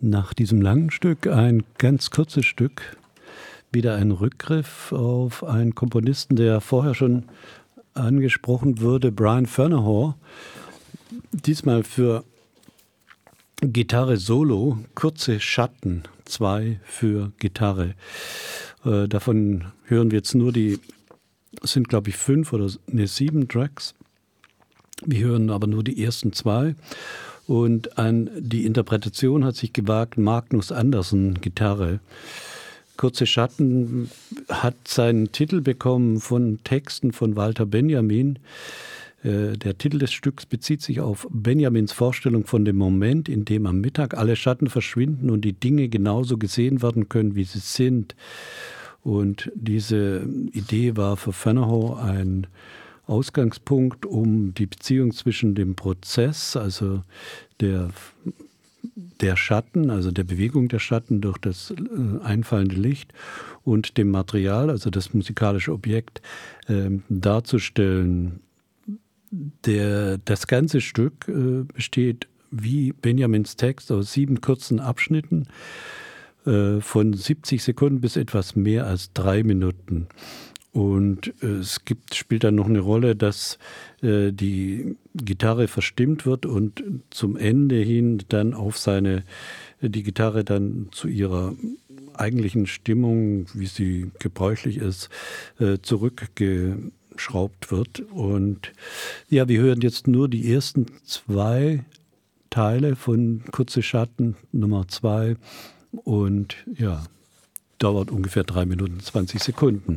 [SPEAKER 1] Nach diesem langen Stück ein ganz kurzes Stück, wieder ein Rückgriff auf einen Komponisten, der vorher schon angesprochen wurde, Brian Fernahor. Diesmal für Gitarre Solo, kurze Schatten, 2 für Gitarre. Davon hören wir jetzt nur es sind glaube ich 5 oder 7 Tracks. Wir hören aber nur die ersten 2. Und an die Interpretation hat sich gewagt Magnus Andersson, Gitarre. Kurze Schatten hat seinen Titel bekommen von Texten von Walter Benjamin. Der Titel des Stücks bezieht sich auf Benjamins Vorstellung von dem Moment, in dem am Mittag alle Schatten verschwinden und die Dinge genauso gesehen werden können, wie sie sind. Und diese Idee war für Fernahor ein Ausgangspunkt, um die Beziehung zwischen dem Prozess, also der Schatten, also der Bewegung der Schatten durch das einfallende Licht und dem Material, also das musikalische Objekt, darzustellen. Das ganze Stück besteht wie Benjamins Text aus 7 kurzen Abschnitten von 70 Sekunden bis etwas mehr als 3 Minuten. Und spielt dann noch eine Rolle, dass die Gitarre verstimmt wird und zum Ende hin dann die Gitarre dann zu ihrer eigentlichen Stimmung, wie sie gebräuchlich ist, zurückgeschraubt wird. Und ja, wir hören jetzt nur die ersten 2 Teile von Kurze Schatten Nummer 2 und ja, dauert ungefähr 3 Minuten 20 Sekunden.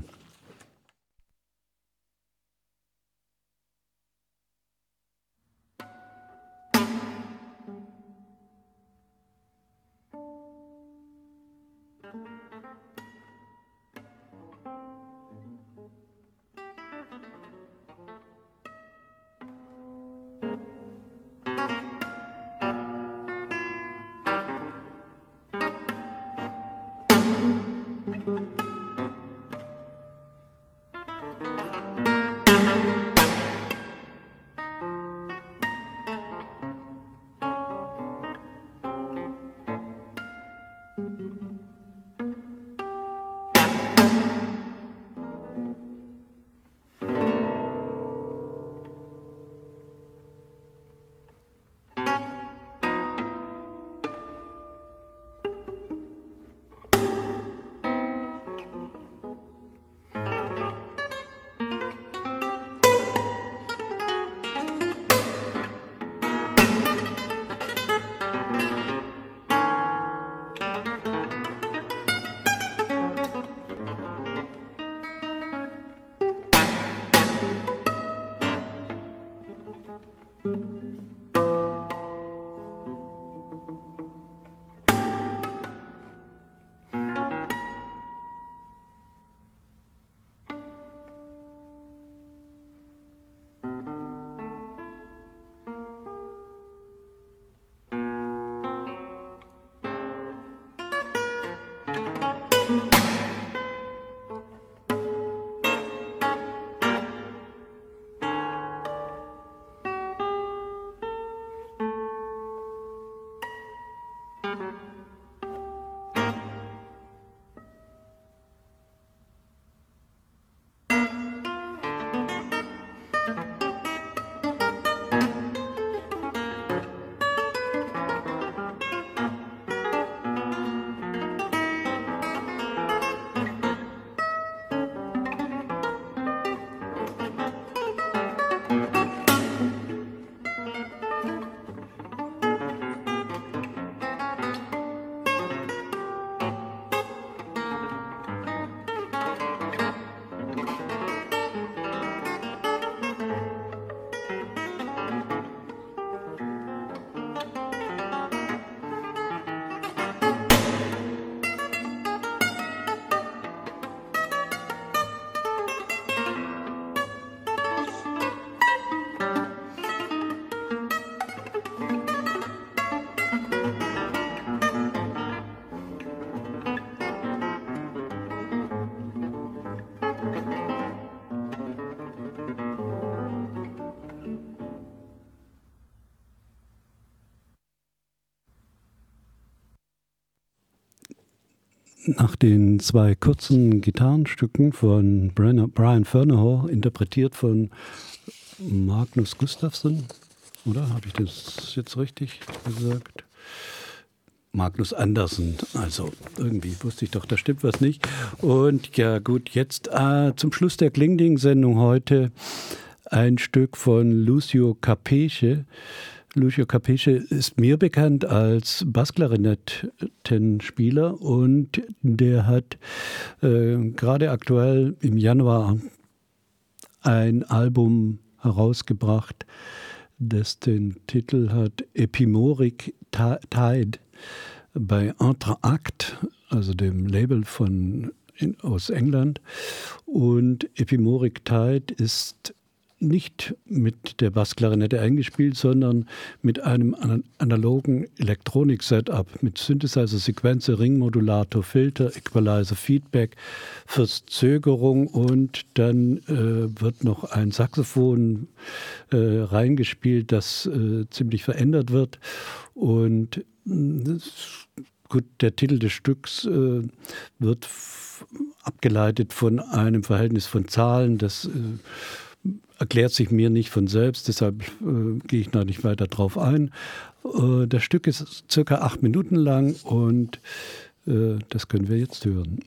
[SPEAKER 1] nach den 2 kurzen Gitarrenstücken von Brian Ferneyhough, interpretiert von Magnus Gustafsson, oder? Habe ich das jetzt richtig gesagt? Magnus Andersson, also irgendwie wusste ich doch, da stimmt was nicht. Und ja gut, jetzt zum Schluss der Klingding-Sendung heute ein Stück von Lucio Capece. Lucio Capece ist mir bekannt als Bassklarinettenspieler und der hat gerade aktuell im Januar ein Album herausgebracht, das den Titel hat Epimoric Tide bei Entre Acte, also dem Label aus England. Und Epimoric Tide ist nicht mit der Bassklarinette eingespielt, sondern mit einem analogen Elektronik-Setup mit Synthesizer, Sequenzer, Ringmodulator, Filter, Equalizer, Feedback, Verzögerung und dann wird noch ein Saxophon reingespielt, das ziemlich verändert wird. Und gut, der Titel des Stücks wird abgeleitet von einem Verhältnis von Zahlen, das erklärt sich mir nicht von selbst, deshalb gehe ich noch nicht weiter drauf ein. Das Stück ist circa 8 Minuten lang und das können wir jetzt hören.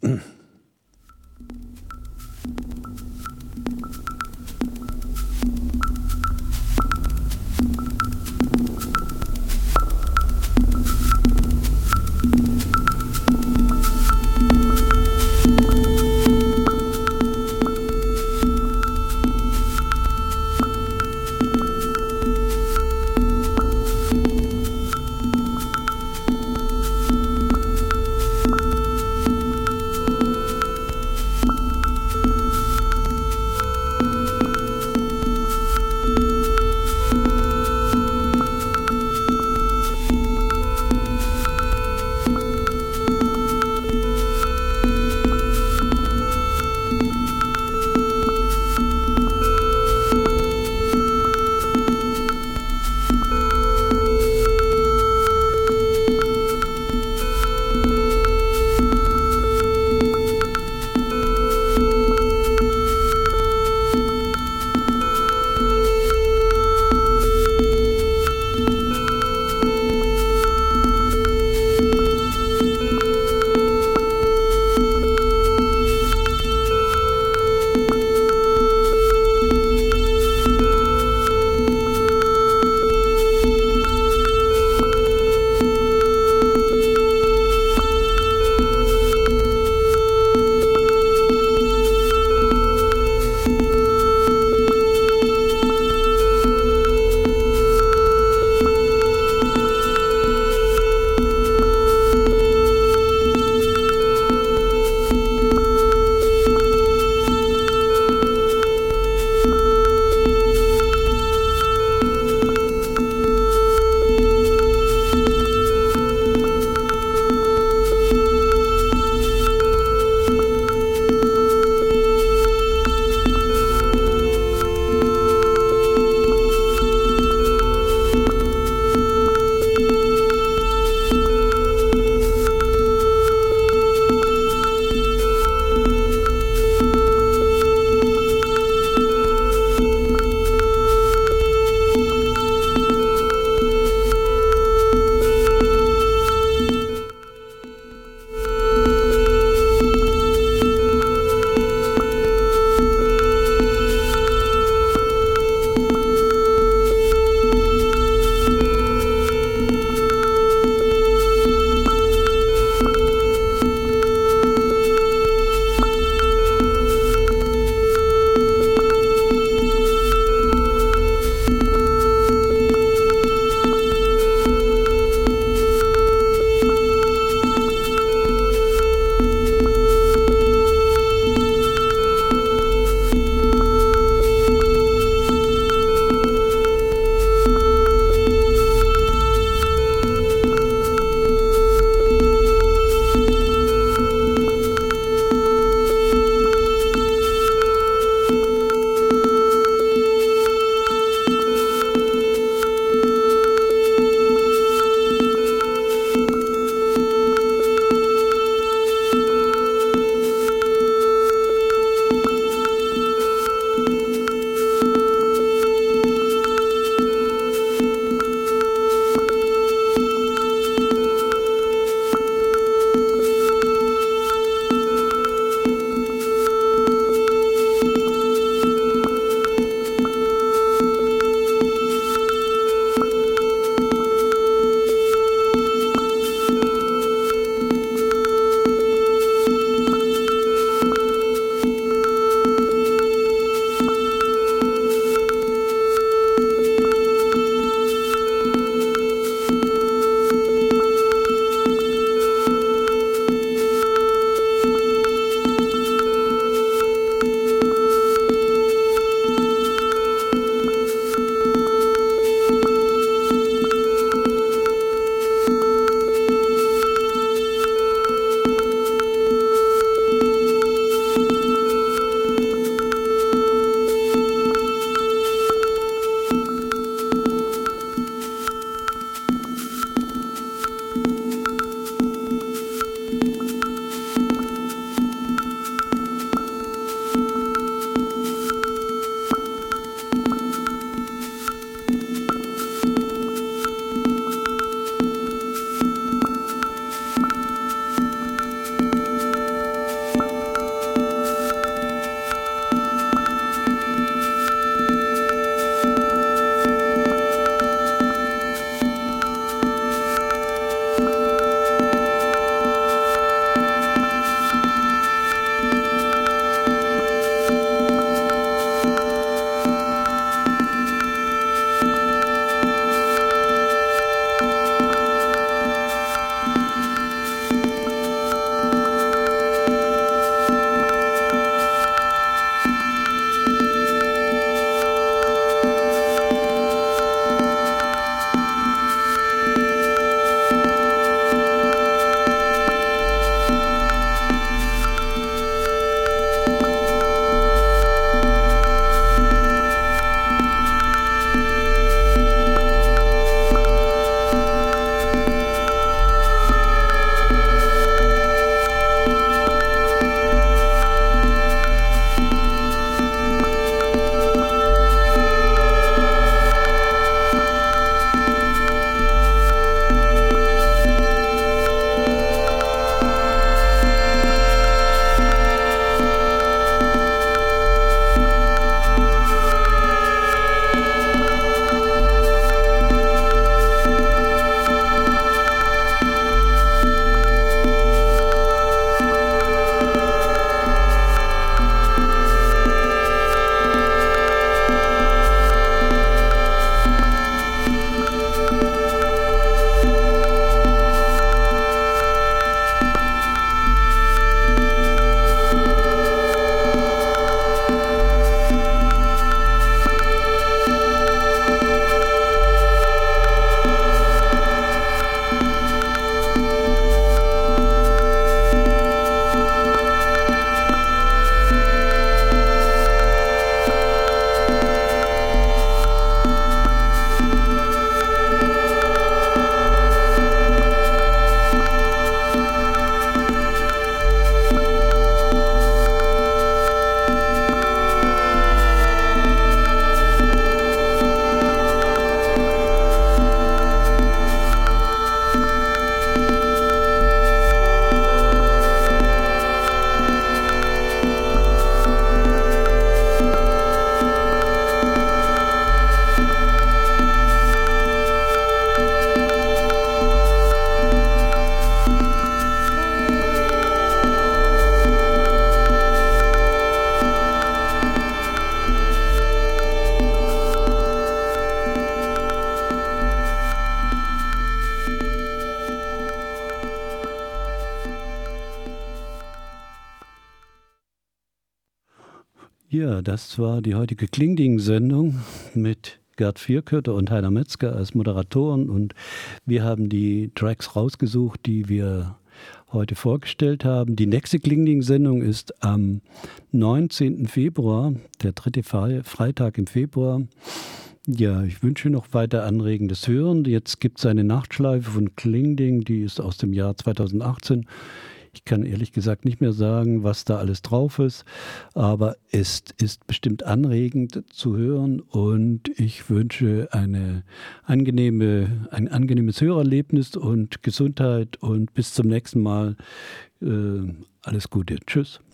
[SPEAKER 1] Ja, das war die heutige Klingding-Sendung mit Gerd Vierkötter und Heiner Metzger als Moderatoren. Und wir haben die Tracks rausgesucht, die wir heute vorgestellt haben. Die nächste Klingding-Sendung ist am 19. Februar, der 3. Freitag im Februar. Ja, ich wünsche noch weiter anregendes Hören. Jetzt gibt es eine Nachtschleife von Klingding, die ist aus dem Jahr 2018. Ich kann ehrlich gesagt nicht mehr sagen, was da alles drauf ist, aber es ist bestimmt anregend zu hören und ich wünsche ein angenehmes Hörerlebnis und Gesundheit und bis zum nächsten Mal. Alles Gute. Tschüss.